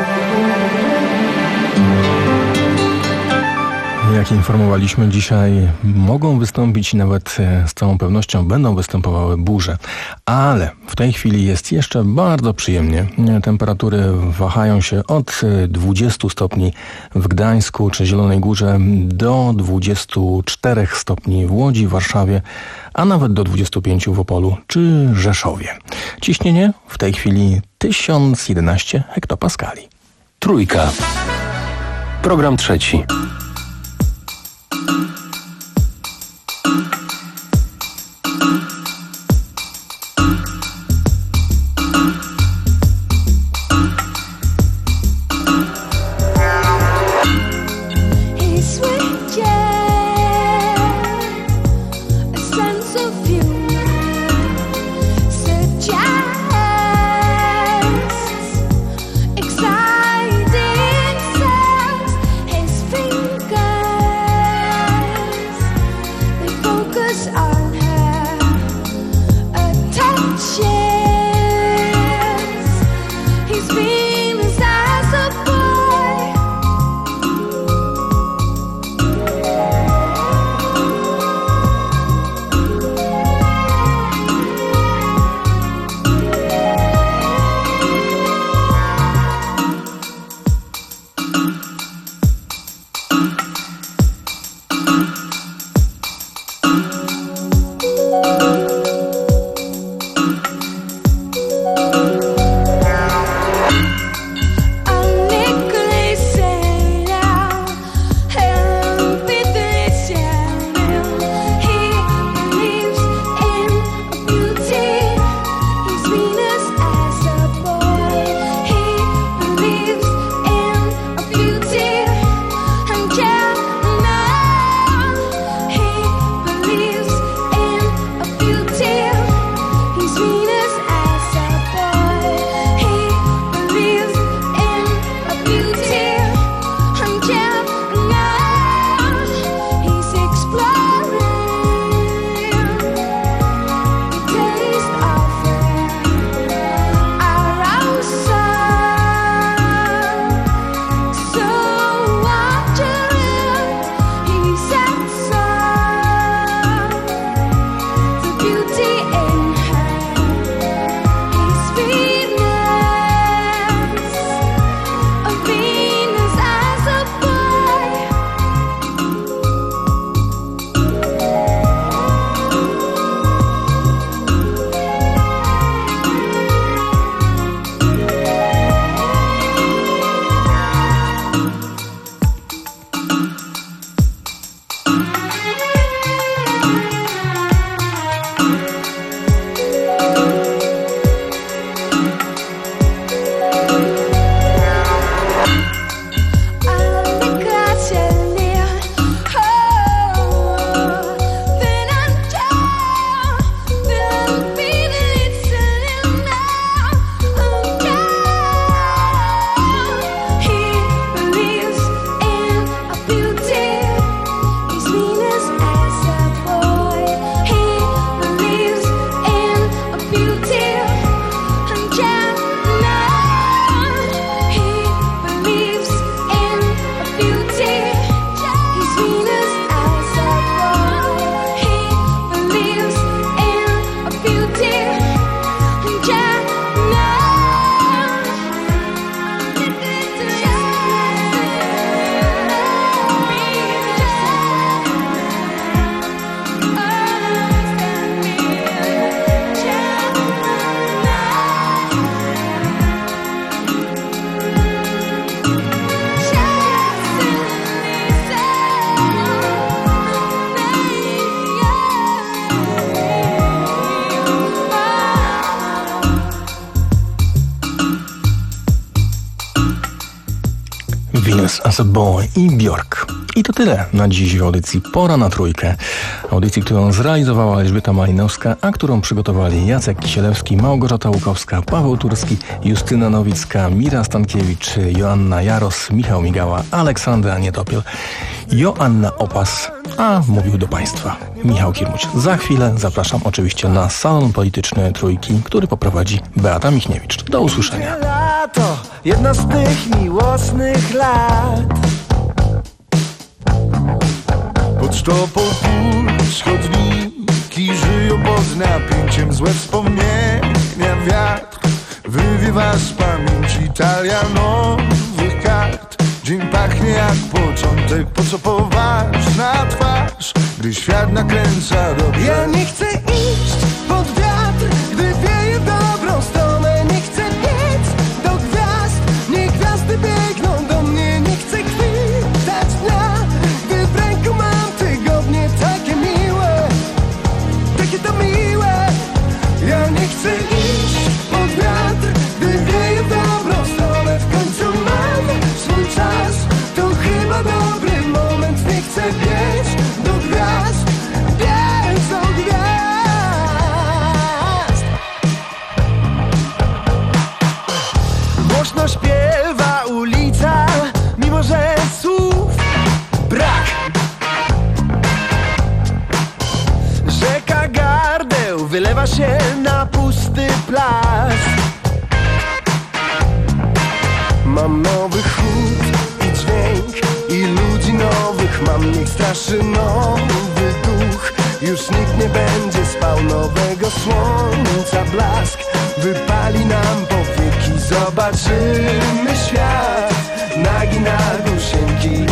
Jak informowaliśmy dzisiaj, mogą wystąpić i nawet z całą pewnością będą występowały burze. Ale w tej chwili jest jeszcze bardzo przyjemnie. Temperatury wahają się od dwudziestu stopni w Gdańsku czy Zielonej Górze do dwudziestu czterech stopni w Łodzi, Warszawie, a nawet do dwudziestu pięciu w Opolu czy Rzeszowie. Ciśnienie w tej chwili tysiąc jedenaście hektopaskali. Trójka. Program trzeci. Exciting sounds, his fingers Honest as a Boy i Björk. I to tyle na dziś w audycji Pora na Trójkę. Audycji, którą zrealizowała Elżbieta Malinowska, a którą przygotowali Jacek Kisielewski, Małgorzata Łukowska, Paweł Turski, Justyna Nowicka, Mira Stankiewicz, Joanna Jaros, Michał Migała, Aleksandra Nietopiel, Joanna Opas, a mówił do Państwa Michał Kirmuć. Za chwilę zapraszam oczywiście na salon polityczny Trójki, który poprowadzi Beata Michniewicz. Do usłyszenia. Lato, jedno z tych miłosnych lat. Pod sztopą pusz chodniki żyją pod napięciem. Złe wspomnienia wiatr wywiewa z pamięci. Talia nowych kart. Dzień pachnie jak początek. Po co poważna twarz, gdy świat nakręca dobrze? Ja nie chcę iść pod wiatr, gdy wieje w dobrą stronę. Nie chcę biec do gwiazd, nie gwiazdy biegną do mnie. Nie chcę chwytać dnia, gdy w ręku mam tygodnie. Takie miłe, takie to miłe. Ja nie chcę iść pod wiatr, gdy wieje w dobrą stronę. W końcu mam swój czas, to chyba dobry moment. Nie chcę biec do gwiazd, biec do gwiazd. Głośno śpiewa ulica, mimo że słów brak. Rzeka gardeł wylewa się na pusty plac. Mam nowy chód i dźwięk i ludzi nowych mam. Niech straszy nowy duch. Już nikt nie będzie spał. Nowego słońca blask wypali nam powieki. Zobaczymy świat nagi na gusieńki.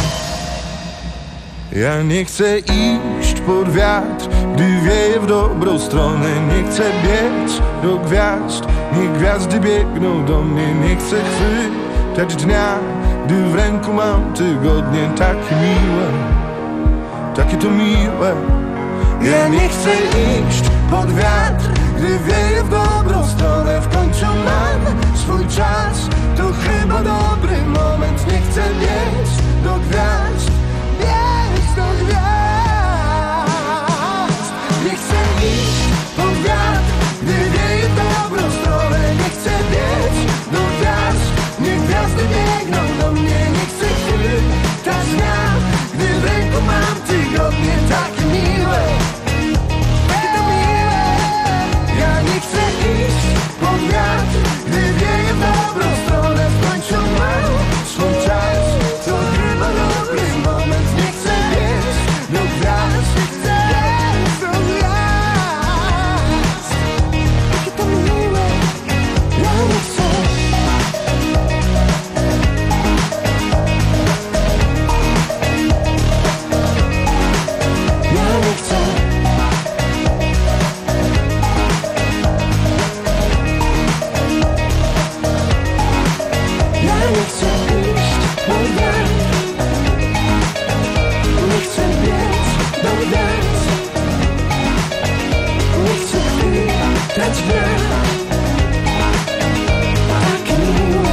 Ja nie chcę iść pod wiatr, gdy wieje w dobrą stronę. Nie chcę biec do gwiazd, niech gwiazdy biegną do mnie. Nie chcę chwytać dnia, gdy w ręku mam tygodnie. Takie miłe, takie to miłe. Ja nie chcę iść pod wiatr, gdy wieje w dobrą stronę. W końcu mam swój czas, to chyba dobry moment. Nie chcę biec do gwiazd, biec do gwiazd. Nie chcę iść pod wiatr, gdy wieje w dobrą stronę. Nie chcę biec do gwiazd, niech gwiazdy biegną do mnie. Nie chcę chwytać dnia, gdy w ręku mam tygodnie. Takie miłe, takie to miłe. Ja nie chcę iść pod wiatr, gdy wieje w dobrą stronę. W końcu mam swój czas, to chyba dobry moment. Nie chcę biec do gwiazd, nie chcę biec do gwiazd. Takie to miłe, ja nie chcę. Ja nie chcę. Ja nie chcę iść pod wiatr. Nie chcę biec do gwiazd. Nie chcę chwytać gwiazd. Takie miłe.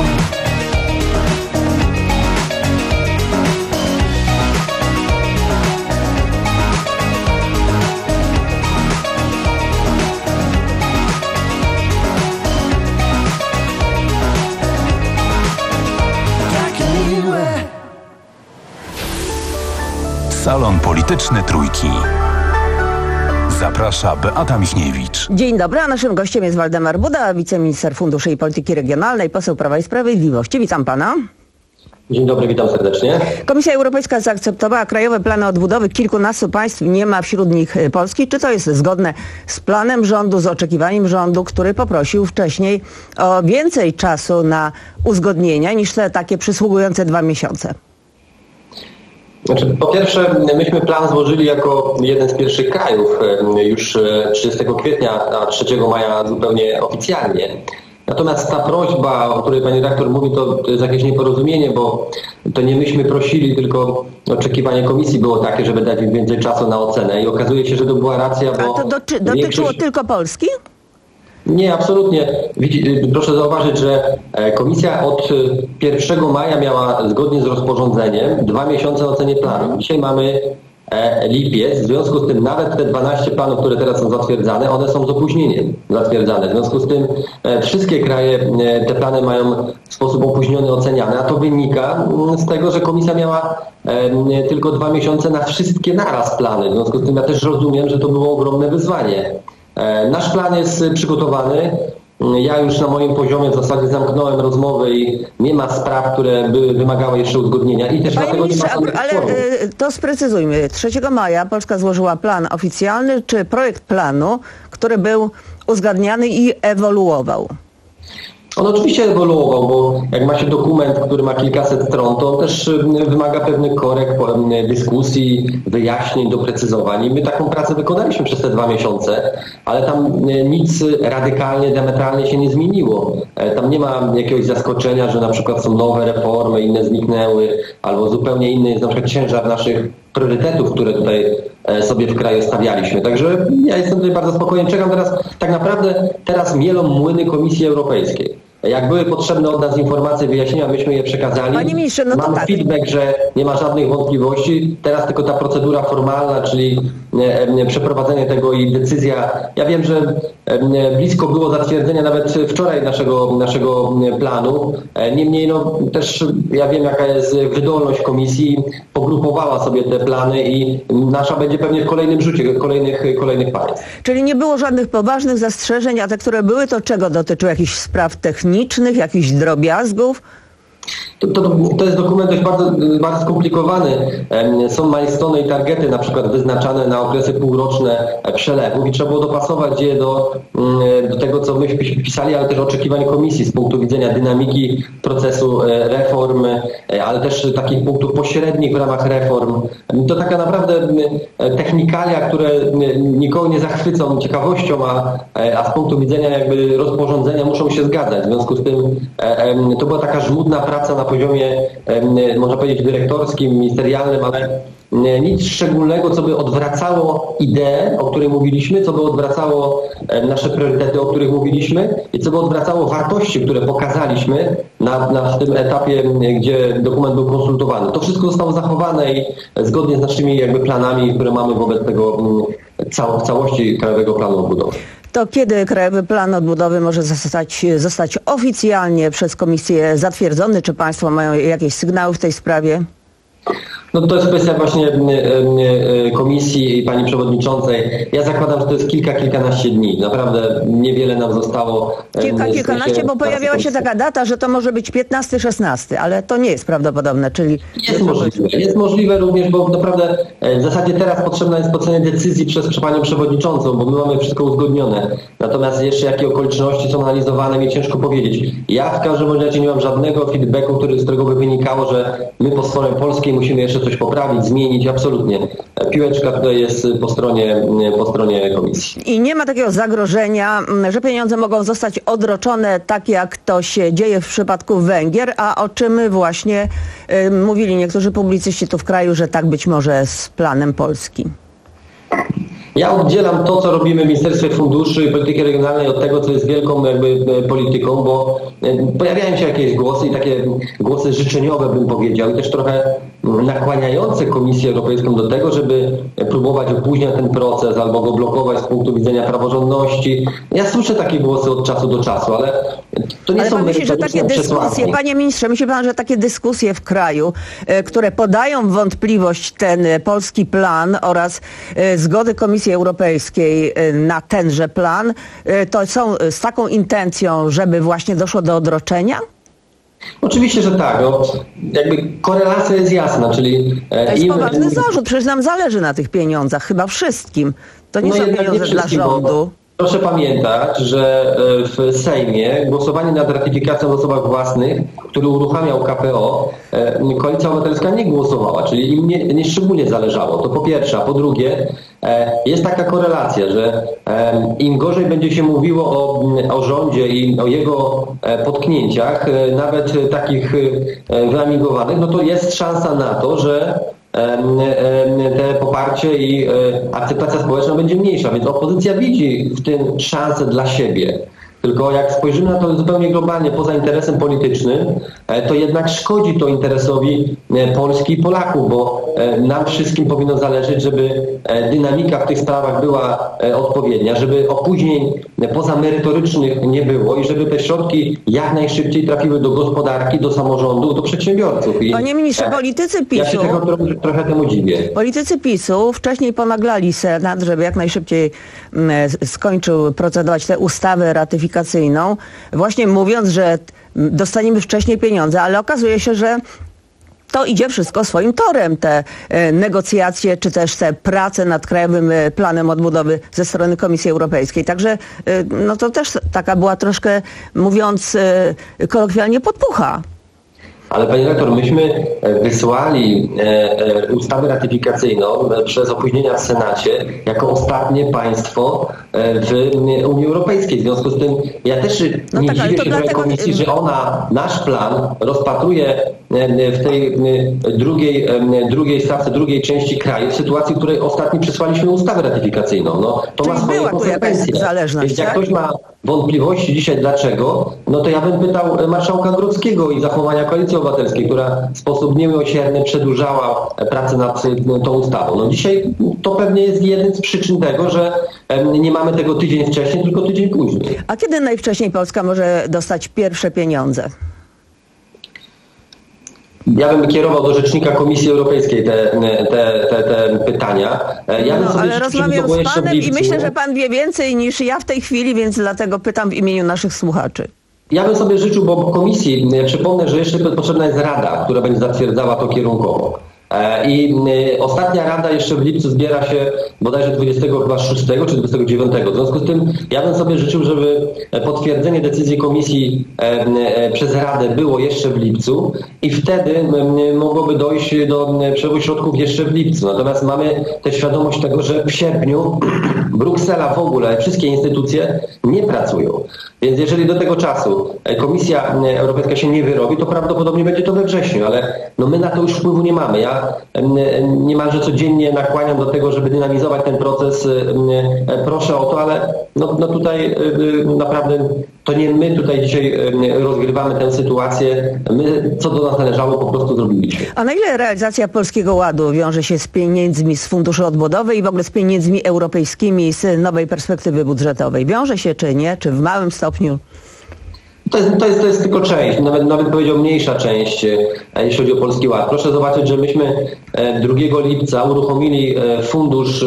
Takie miłe. Salon Polityczny Trójki. Zaprasza Beata Michniewicz. Dzień dobry, a naszym gościem jest Waldemar Buda, wiceminister Funduszy i Polityki Regionalnej, poseł Prawa i Sprawiedliwości. Witam pana. Dzień dobry, witam serdecznie. Komisja Europejska zaakceptowała krajowe plany odbudowy kilkunastu państw, nie ma wśród nich Polski. Czy to jest zgodne z planem rządu, z oczekiwaniem rządu, który poprosił wcześniej o więcej czasu na uzgodnienia niż te takie przysługujące dwa miesiące? Znaczy, po pierwsze, myśmy plan złożyli jako jeden z pierwszych krajów już trzydziestego kwietnia, a trzeciego maja zupełnie oficjalnie. Natomiast ta prośba, o której pani redaktor mówi, to, to jest jakieś nieporozumienie, bo to nie myśmy prosili, tylko oczekiwanie komisji było takie, żeby dać im więcej czasu na ocenę i okazuje się, że to była racja, bo... A to doty- dotyczyło większość... tylko Polski? Nie, absolutnie. Proszę zauważyć, że komisja od pierwszego maja miała zgodnie z rozporządzeniem dwa miesiące na ocenie planu. Dzisiaj mamy lipiec, w związku z tym nawet te dwanaście planów, które teraz są zatwierdzane, one są z opóźnieniem zatwierdzane. W związku z tym wszystkie kraje te plany mają w sposób opóźniony oceniane, a to wynika z tego, że komisja miała tylko dwa miesiące na wszystkie naraz plany. W związku z tym ja też rozumiem, że to było ogromne wyzwanie. Nasz plan jest przygotowany. Ja już na moim poziomie w zasadzie zamknąłem rozmowy i nie ma spraw, które by wymagały jeszcze uzgodnienia i też Panie dlatego nie ma ministrze, ale sporów. to sprecyzujmy. trzeciego maja Polska złożyła plan oficjalny czy projekt planu, który był uzgadniany i ewoluował? On oczywiście ewoluował, bo jak ma się dokument, który ma kilkaset stron, to on też wymaga pewnych korekt, dyskusji, wyjaśnień, doprecyzowań. I my taką pracę wykonaliśmy przez te dwa miesiące, ale tam nic radykalnie, diametralnie się nie zmieniło. Tam nie ma jakiegoś zaskoczenia, że na przykład są nowe reformy, inne zniknęły, albo zupełnie inny jest na przykład ciężar naszych priorytetów, które tutaj sobie w kraju stawialiśmy. Także ja jestem tutaj bardzo spokojny. Czekam teraz, tak naprawdę teraz mielą młyny Komisji Europejskiej. Jak były potrzebne od nas informacje, wyjaśnienia, myśmy je przekazali. Panie ministrze, no to Mamy tak. feedback, że nie ma żadnych wątpliwości. Teraz tylko ta procedura formalna, czyli przeprowadzenie tego i decyzja. Ja wiem, że blisko było zatwierdzenia nawet wczoraj naszego, naszego planu. Niemniej no, też ja wiem, jaka jest wydolność komisji. Pogrupowała sobie te plany i nasza będzie pewnie w kolejnym rzucie kolejnych, kolejnych państw. Czyli nie było żadnych poważnych zastrzeżeń, a te, które były, to czego dotyczyły? Jakichś spraw technicznych, jakichś drobiazgów? To, to, to jest dokument dość bardzo, bardzo skomplikowany. Są milestone'y i targety na przykład wyznaczane na okresy półroczne przelewów i trzeba było dopasować je do, do tego, co myśmy pisali, ale też oczekiwań komisji z punktu widzenia dynamiki procesu reform, ale też takich punktów pośrednich w ramach reform. To taka naprawdę technikalia, które nikogo nie zachwycą ciekawością, a, a z punktu widzenia jakby rozporządzenia muszą się zgadzać. W związku z tym to była taka żmudna praca na poziomie, można powiedzieć, dyrektorskim, ministerialnym, ale nic szczególnego, co by odwracało ideę, o której mówiliśmy, co by odwracało nasze priorytety, o których mówiliśmy i co by odwracało wartości, które pokazaliśmy na, na tym etapie, gdzie dokument był konsultowany. To wszystko zostało zachowane i zgodnie z naszymi jakby planami, które mamy wobec tego cał, całości Krajowego Planu Odbudowy. To kiedy Krajowy Plan Odbudowy może zostać, zostać oficjalnie przez Komisję zatwierdzony? Czy Państwo mają jakieś sygnały w tej sprawie? No to jest kwestia właśnie komisji i pani przewodniczącej. Ja zakładam, że to jest kilka, kilkanaście dni. Naprawdę niewiele nam zostało. Kilka, kilkanaście, bo pojawiała się taka data, że to może być piętnasty, szesnasty, ale to nie jest prawdopodobne, czyli... Jest możliwe. Jest możliwe również, bo naprawdę w zasadzie teraz potrzebna jest podjęcie decyzji przez panią przewodniczącą, bo my mamy wszystko uzgodnione. Natomiast jeszcze jakie okoliczności są analizowane, mi ciężko powiedzieć. Ja w każdym razie nie mam żadnego feedbacku, który, z którego by wynikało, że my po stronie polskiej musimy jeszcze coś poprawić, zmienić. Absolutnie. Piłeczka tutaj jest po stronie, po stronie komisji. I nie ma takiego zagrożenia, że pieniądze mogą zostać odroczone, tak jak to się dzieje w przypadku Węgier, a o czym właśnie y, mówili niektórzy publicyści tu w kraju, że tak być może z planem Polski. Ja oddzielam to, co robimy w Ministerstwie Funduszy i Polityki Regionalnej od tego, co jest wielką jakby polityką, bo pojawiają się jakieś głosy i takie głosy życzeniowe, bym powiedział, i też trochę nakłaniające Komisję Europejską do tego, żeby próbować opóźniać ten proces albo go blokować z punktu widzenia praworządności. Ja słyszę takie głosy od czasu do czasu, ale to nie ale są pan myśli, że takie dyskusje, przesłanki. panie ministrze, myśli pan, że takie dyskusje w kraju, które podają w wątpliwość ten polski plan oraz zgody Komisji Europejskiej na tenże plan, to są z taką intencją, żeby właśnie doszło do odroczenia? Oczywiście, że tak. No, jakby korelacja jest jasna, czyli... To jest im, poważny zarzut, przecież nam zależy na tych pieniądzach, chyba wszystkim. To nie no są jednak pieniądze nie dla rządu. Proszę pamiętać, że w Sejmie głosowanie nad ratyfikacją w zasobach własnych, który uruchamiał K P O, Koalicja Obywatelska nie głosowała, czyli im nie, nie szczególnie zależało. To po pierwsze. A po drugie, jest taka korelacja, że im gorzej będzie się mówiło o, o rządzie i o jego potknięciach, nawet takich wyamigowanych, no to jest szansa na to, że te poparcie i akceptacja społeczna będzie mniejsza, więc opozycja widzi w tym szansę dla siebie. Tylko jak spojrzymy na to zupełnie globalnie, poza interesem politycznym, to jednak szkodzi to interesowi Polski i Polaków, bo nam wszystkim powinno zależeć, żeby dynamika w tych sprawach była odpowiednia, żeby opóźnień pozamerytorycznych nie było i żeby te środki jak najszybciej trafiły do gospodarki, do samorządów, do przedsiębiorców. I Panie ministrze, politycy PiSu... Ja się tego trochę, trochę temu dziwię. Politycy PiSu wcześniej ponaglali Senat, żeby jak najszybciej skończył procedować tę ustawę ratyfikacyjną, właśnie mówiąc, że dostaniemy wcześniej pieniądze, ale okazuje się, że to idzie wszystko swoim torem, te e, negocjacje, czy też te prace nad Krajowym Planem Odbudowy ze strony Komisji Europejskiej. Także e, no to też taka była troszkę, mówiąc e, kolokwialnie, podpucha. Ale panie rektor, myśmy wysłali ustawę ratyfikacyjną przez opóźnienia w Senacie jako ostatnie państwo w Unii Europejskiej. W związku z tym ja też no nie tak, dziwię się dlatego... Komisji, że ona nasz plan rozpatruje w tej drugiej, drugiej stawce, drugiej części kraju, w sytuacji, w której ostatnio przysłaliśmy ustawę ratyfikacyjną. No, to Czyli ma swoje była tu jakaś zależność, Więc jak tak? ktoś ma wątpliwości dzisiaj dlaczego, no to ja bym pytał marszałka Grodzkiego i zachowania Koalicji Obywatelskiej, która w sposób niemiłosierny przedłużała pracę nad tą ustawą. No dzisiaj to pewnie jest jeden z przyczyn tego, że nie mamy tego tydzień wcześniej, tylko tydzień później. A kiedy najwcześniej Polska może dostać pierwsze pieniądze? Ja bym kierował do rzecznika Komisji Europejskiej te, te, te, te pytania. Ja no, ale rozmawiam z panem i lipcu. myślę, że pan wie więcej niż ja w tej chwili, więc dlatego pytam w imieniu naszych słuchaczy. Ja bym sobie życzył, bo komisji, przypomnę, że jeszcze potrzebna jest rada, która będzie zatwierdzała to kierunkowo. I ostatnia rada jeszcze w lipcu zbiera się bodajże dwudziestego szóstego czy dwudziestego dziewiątego. W związku z tym ja bym sobie życzył, żeby potwierdzenie decyzji komisji przez Radę było jeszcze w lipcu i wtedy mogłoby dojść do przelewu środków jeszcze w lipcu. Natomiast mamy też świadomość tego, że w sierpniu Bruksela w ogóle, wszystkie instytucje nie pracują. Więc jeżeli do tego czasu Komisja Europejska się nie wyrobi, to prawdopodobnie będzie to we wrześniu, ale no my na to już wpływu nie mamy. Ja niemalże codziennie nakłaniam do tego, żeby dynamizować ten proces. Proszę o to, ale no, no tutaj naprawdę to nie my tutaj dzisiaj rozgrywamy tę sytuację. My, co do nas należało, po prostu zrobiliśmy. A na ile realizacja Polskiego Ładu wiąże się z pieniędzmi z Funduszu Odbudowy i w ogóle z pieniędzmi europejskimi z nowej perspektywy budżetowej? Wiąże się czy nie? Czy w małym stopniu? To jest, to, jest, to jest tylko część, nawet, nawet powiedział mniejsza część, jeśli chodzi o Polski Ład. Proszę zobaczyć, że myśmy drugiego lipca uruchomili fundusz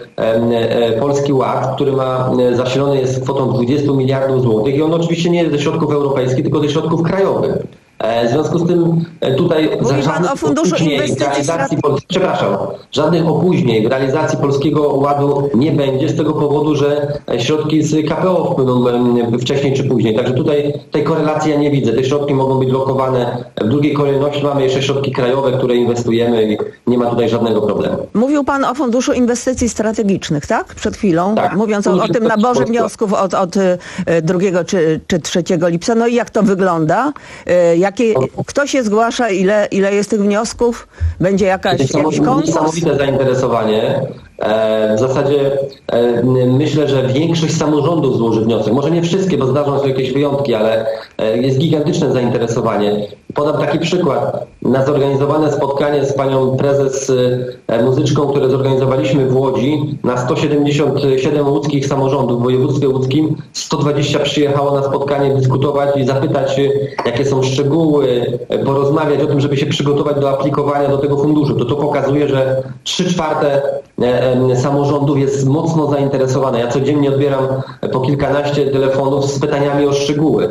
Polski Ład, który ma zasilony jest kwotą dwadzieścia miliardów złotych i on oczywiście nie jest ze środków europejskich, tylko ze środków krajowych. W związku z tym tutaj Mówi pan o Funduszu Inwestycji Strategicznych. Przepraszam, żadnych opóźnień w realizacji Polskiego Ładu nie będzie z tego powodu, że środki z K P O wpłyną wcześniej czy później. Także tutaj tej korelacji ja nie widzę. Te środki mogą być lokowane w drugiej kolejności. Mamy jeszcze środki krajowe, które inwestujemy i nie ma tutaj żadnego problemu. Mówił pan o Funduszu Inwestycji Strategicznych, tak? Przed chwilą, tak. Mówiąc o, o tym naborze wniosków od, od drugiego czy, czy trzeciego lipca. No i jak to wygląda? Jak Jakie, kto się zgłasza, ile, ile jest tych wniosków? Będzie jakaś, jakiś konkurs? Niesamowite zainteresowanie. W zasadzie myślę, że większość samorządów złoży wniosek. Może nie wszystkie, bo zdarzą się jakieś wyjątki, ale jest gigantyczne zainteresowanie. Podam taki przykład. Na zorganizowane spotkanie z panią prezes Muzyczką, które zorganizowaliśmy w Łodzi, na sto siedemdziesiąt siedem łódzkich samorządów w województwie łódzkim, sto dwadzieścia przyjechało na spotkanie dyskutować i zapytać, jakie są szczegóły, porozmawiać o tym, żeby się przygotować do aplikowania do tego funduszu. To to pokazuje, że trzy czwarte samorządów jest mocno zainteresowane. Ja codziennie odbieram po kilkanaście telefonów z pytaniami o szczegóły.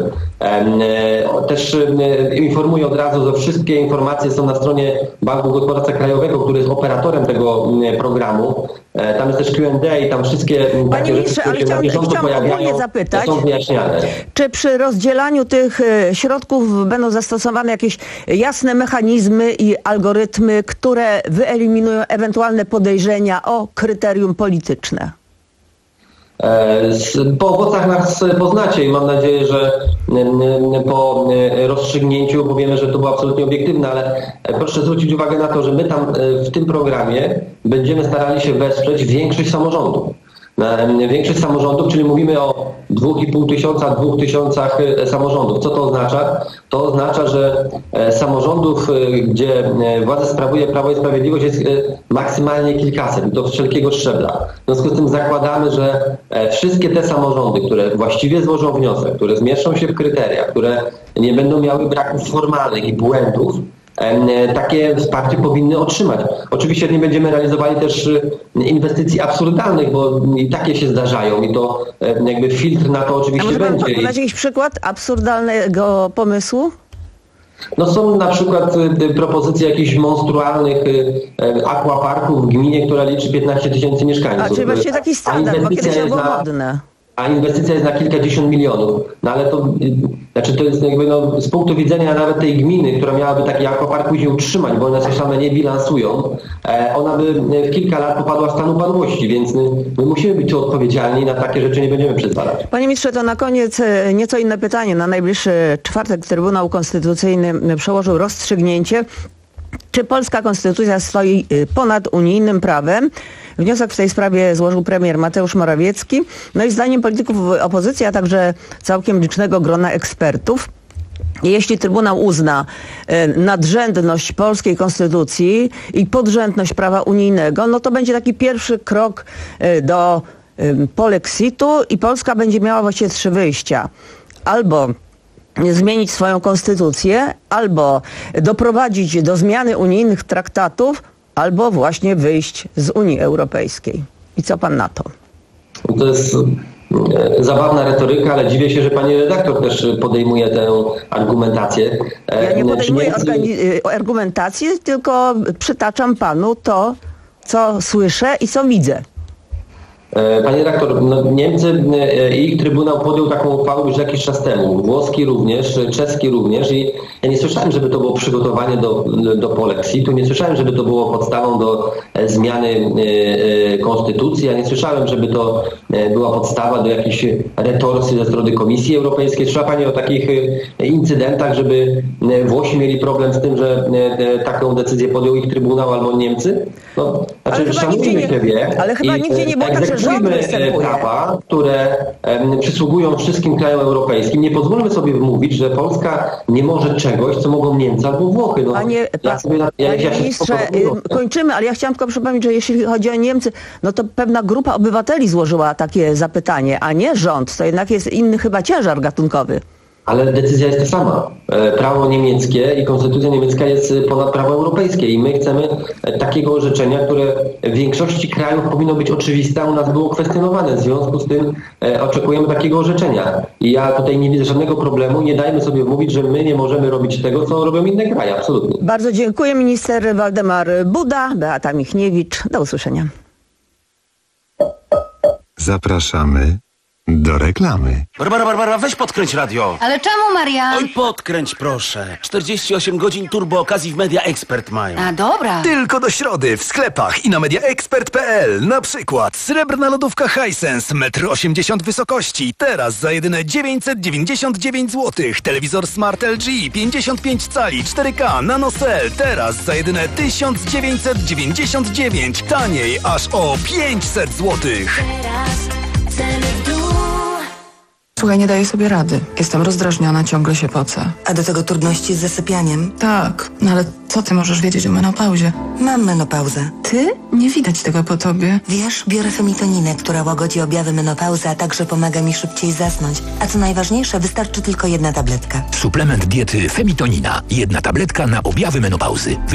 Też informuję od razu, że wszystkie informacje są na stronie Banku Gospodarstwa Krajowego, który jest operatorem tego programu. Tam jest też Q and A i tam wszystkie Panie takie ministrze, rzeczy, ale które się na bieżąco chciałam ogólnie pojawiają, zapytać, są wyjaśniane. Czy przy rozdzielaniu tych środków będą zastosowane jakieś jasne mechanizmy i algorytmy, które wyeliminują ewentualne podejrzenia o kryterium polityczne? Po owocach nas poznacie i mam nadzieję, że po rozstrzygnięciu powiemy, że to było absolutnie obiektywne, ale proszę zwrócić uwagę na to, że my tam w tym programie będziemy starali się wesprzeć większość samorządów. Większość samorządów, czyli mówimy o dwa i pół tysiąca, dwóch tysiącach samorządów. Co to oznacza? To oznacza, że samorządów, gdzie władzę sprawuje Prawo i Sprawiedliwość, jest maksymalnie kilkaset, do wszelkiego szczebla. W związku z tym zakładamy, że wszystkie te samorządy, które właściwie złożą wniosek, które zmieszczą się w kryteriach, które nie będą miały braków formalnych i błędów, takie wsparcie powinny otrzymać. Oczywiście nie będziemy realizowali też inwestycji absurdalnych, bo i takie się zdarzają i to jakby filtr na to oczywiście A może będzie. pan podać jakiś przykład absurdalnego pomysłu? No są na przykład y, propozycje jakichś monstrualnych y, y, aquaparków w gminie, która liczy piętnaście tysięcy mieszkańców. A czyli właściwie taki standard, bo kiedyś to było modne. A inwestycja jest na kilkadziesiąt milionów. No ale to, znaczy to jest jakby no, z punktu widzenia nawet tej gminy, która miałaby taki aquapark później utrzymać, bo one się same nie bilansują, e, ona by w kilka lat popadła w stan upadłości, więc my, my musimy być tu odpowiedzialni, na takie rzeczy nie będziemy przyzwalać. Panie ministrze, to na koniec e, nieco inne pytanie. Na najbliższy czwartek Trybunał Konstytucyjny przełożył rozstrzygnięcie, czy polska konstytucja stoi ponad unijnym prawem. Wniosek w tej sprawie złożył premier Mateusz Morawiecki. No i zdaniem polityków opozycji, a także całkiem licznego grona ekspertów, jeśli Trybunał uzna nadrzędność polskiej konstytucji i podrzędność prawa unijnego, no to będzie taki pierwszy krok do polexitu i Polska będzie miała właściwie trzy wyjścia. Albo zmienić swoją konstytucję, albo doprowadzić do zmiany unijnych traktatów, albo właśnie wyjść z Unii Europejskiej. I co pan na to? To jest e, zabawna retoryka, ale dziwię się, że pani redaktor też podejmuje tę argumentację. E, ja nie podejmuję Niemcy... organi- argumentacji, tylko przytaczam panu to, co słyszę i co widzę. Panie redaktor, no Niemcy i ich Trybunał podjął taką uchwałę już jakiś czas temu. Włoski również, czeski również i ja nie słyszałem, żeby to było przygotowanie do, do polexitu, nie słyszałem, żeby to było podstawą do zmiany konstytucji, ja nie słyszałem, żeby to była podstawa do jakiejś retorsji ze strony Komisji Europejskiej. Słyszała pani o takich incydentach, żeby Włosi mieli problem z tym, że taką decyzję podjął ich Trybunał albo Niemcy? No, znaczy, szanujmy siebie. Ale chyba i, nigdzie nie było tak, że rząd występuje. prawa, które um, przysługują wszystkim krajom europejskim. Nie pozwólmy sobie mówić, że Polska nie może czegoś, co mogą Niemcy albo Włochy. No, Panie, ja sobie, ja, panie ja się ministrze, kończymy, ale ja chciałam tylko przypomnieć, że jeśli chodzi o Niemcy, no to pewna grupa obywateli złożyła takie zapytanie, a nie rząd. To jednak jest inny chyba ciężar gatunkowy. Ale decyzja jest ta sama. Prawo niemieckie i konstytucja niemiecka jest ponad prawo europejskie i my chcemy takiego orzeczenia, które w większości krajów powinno być oczywiste, a u nas było kwestionowane. W związku z tym oczekujemy takiego orzeczenia. I ja tutaj nie widzę żadnego problemu. Nie dajmy sobie mówić, że my nie możemy robić tego, co robią inne kraje. Absolutnie. Bardzo dziękuję. Minister Waldemar Buda, Beata Michniewicz. Do usłyszenia. Zapraszamy do reklamy. Barbara, Barbara, weź podkręć radio. Ale czemu, Marian? Oj, podkręć proszę. czterdzieści osiem godzin turbo okazji w Media Expert mają. A dobra. Tylko do środy w sklepach i na mediaexpert kropka p l. Na przykład srebrna lodówka Hisense, metr osiemdziesiąt wysokości. Teraz za jedyne dziewięćset dziewięćdziesiąt dziewięć złotych. Telewizor Smart L G pięćdziesiąt pięć cali cztery K NanoCell. Teraz za jedyne tysiąc dziewięćset dziewięćdziesiąt dziewięć. Taniej aż o pięćset złotych. Ceny w dół. Słuchaj, nie daję sobie rady. Jestem rozdrażniona, ciągle się pocę. A do tego trudności z zasypianiem? Tak, no ale co ty możesz wiedzieć o menopauzie? Mam menopauzę. Ty? Nie widać tego po tobie. Wiesz, biorę femitoninę, która łagodzi objawy menopauzy, a także pomaga mi szybciej zasnąć. A co najważniejsze, wystarczy tylko jedna tabletka. Suplement diety Femitonina. Jedna tabletka na objawy menopauzy.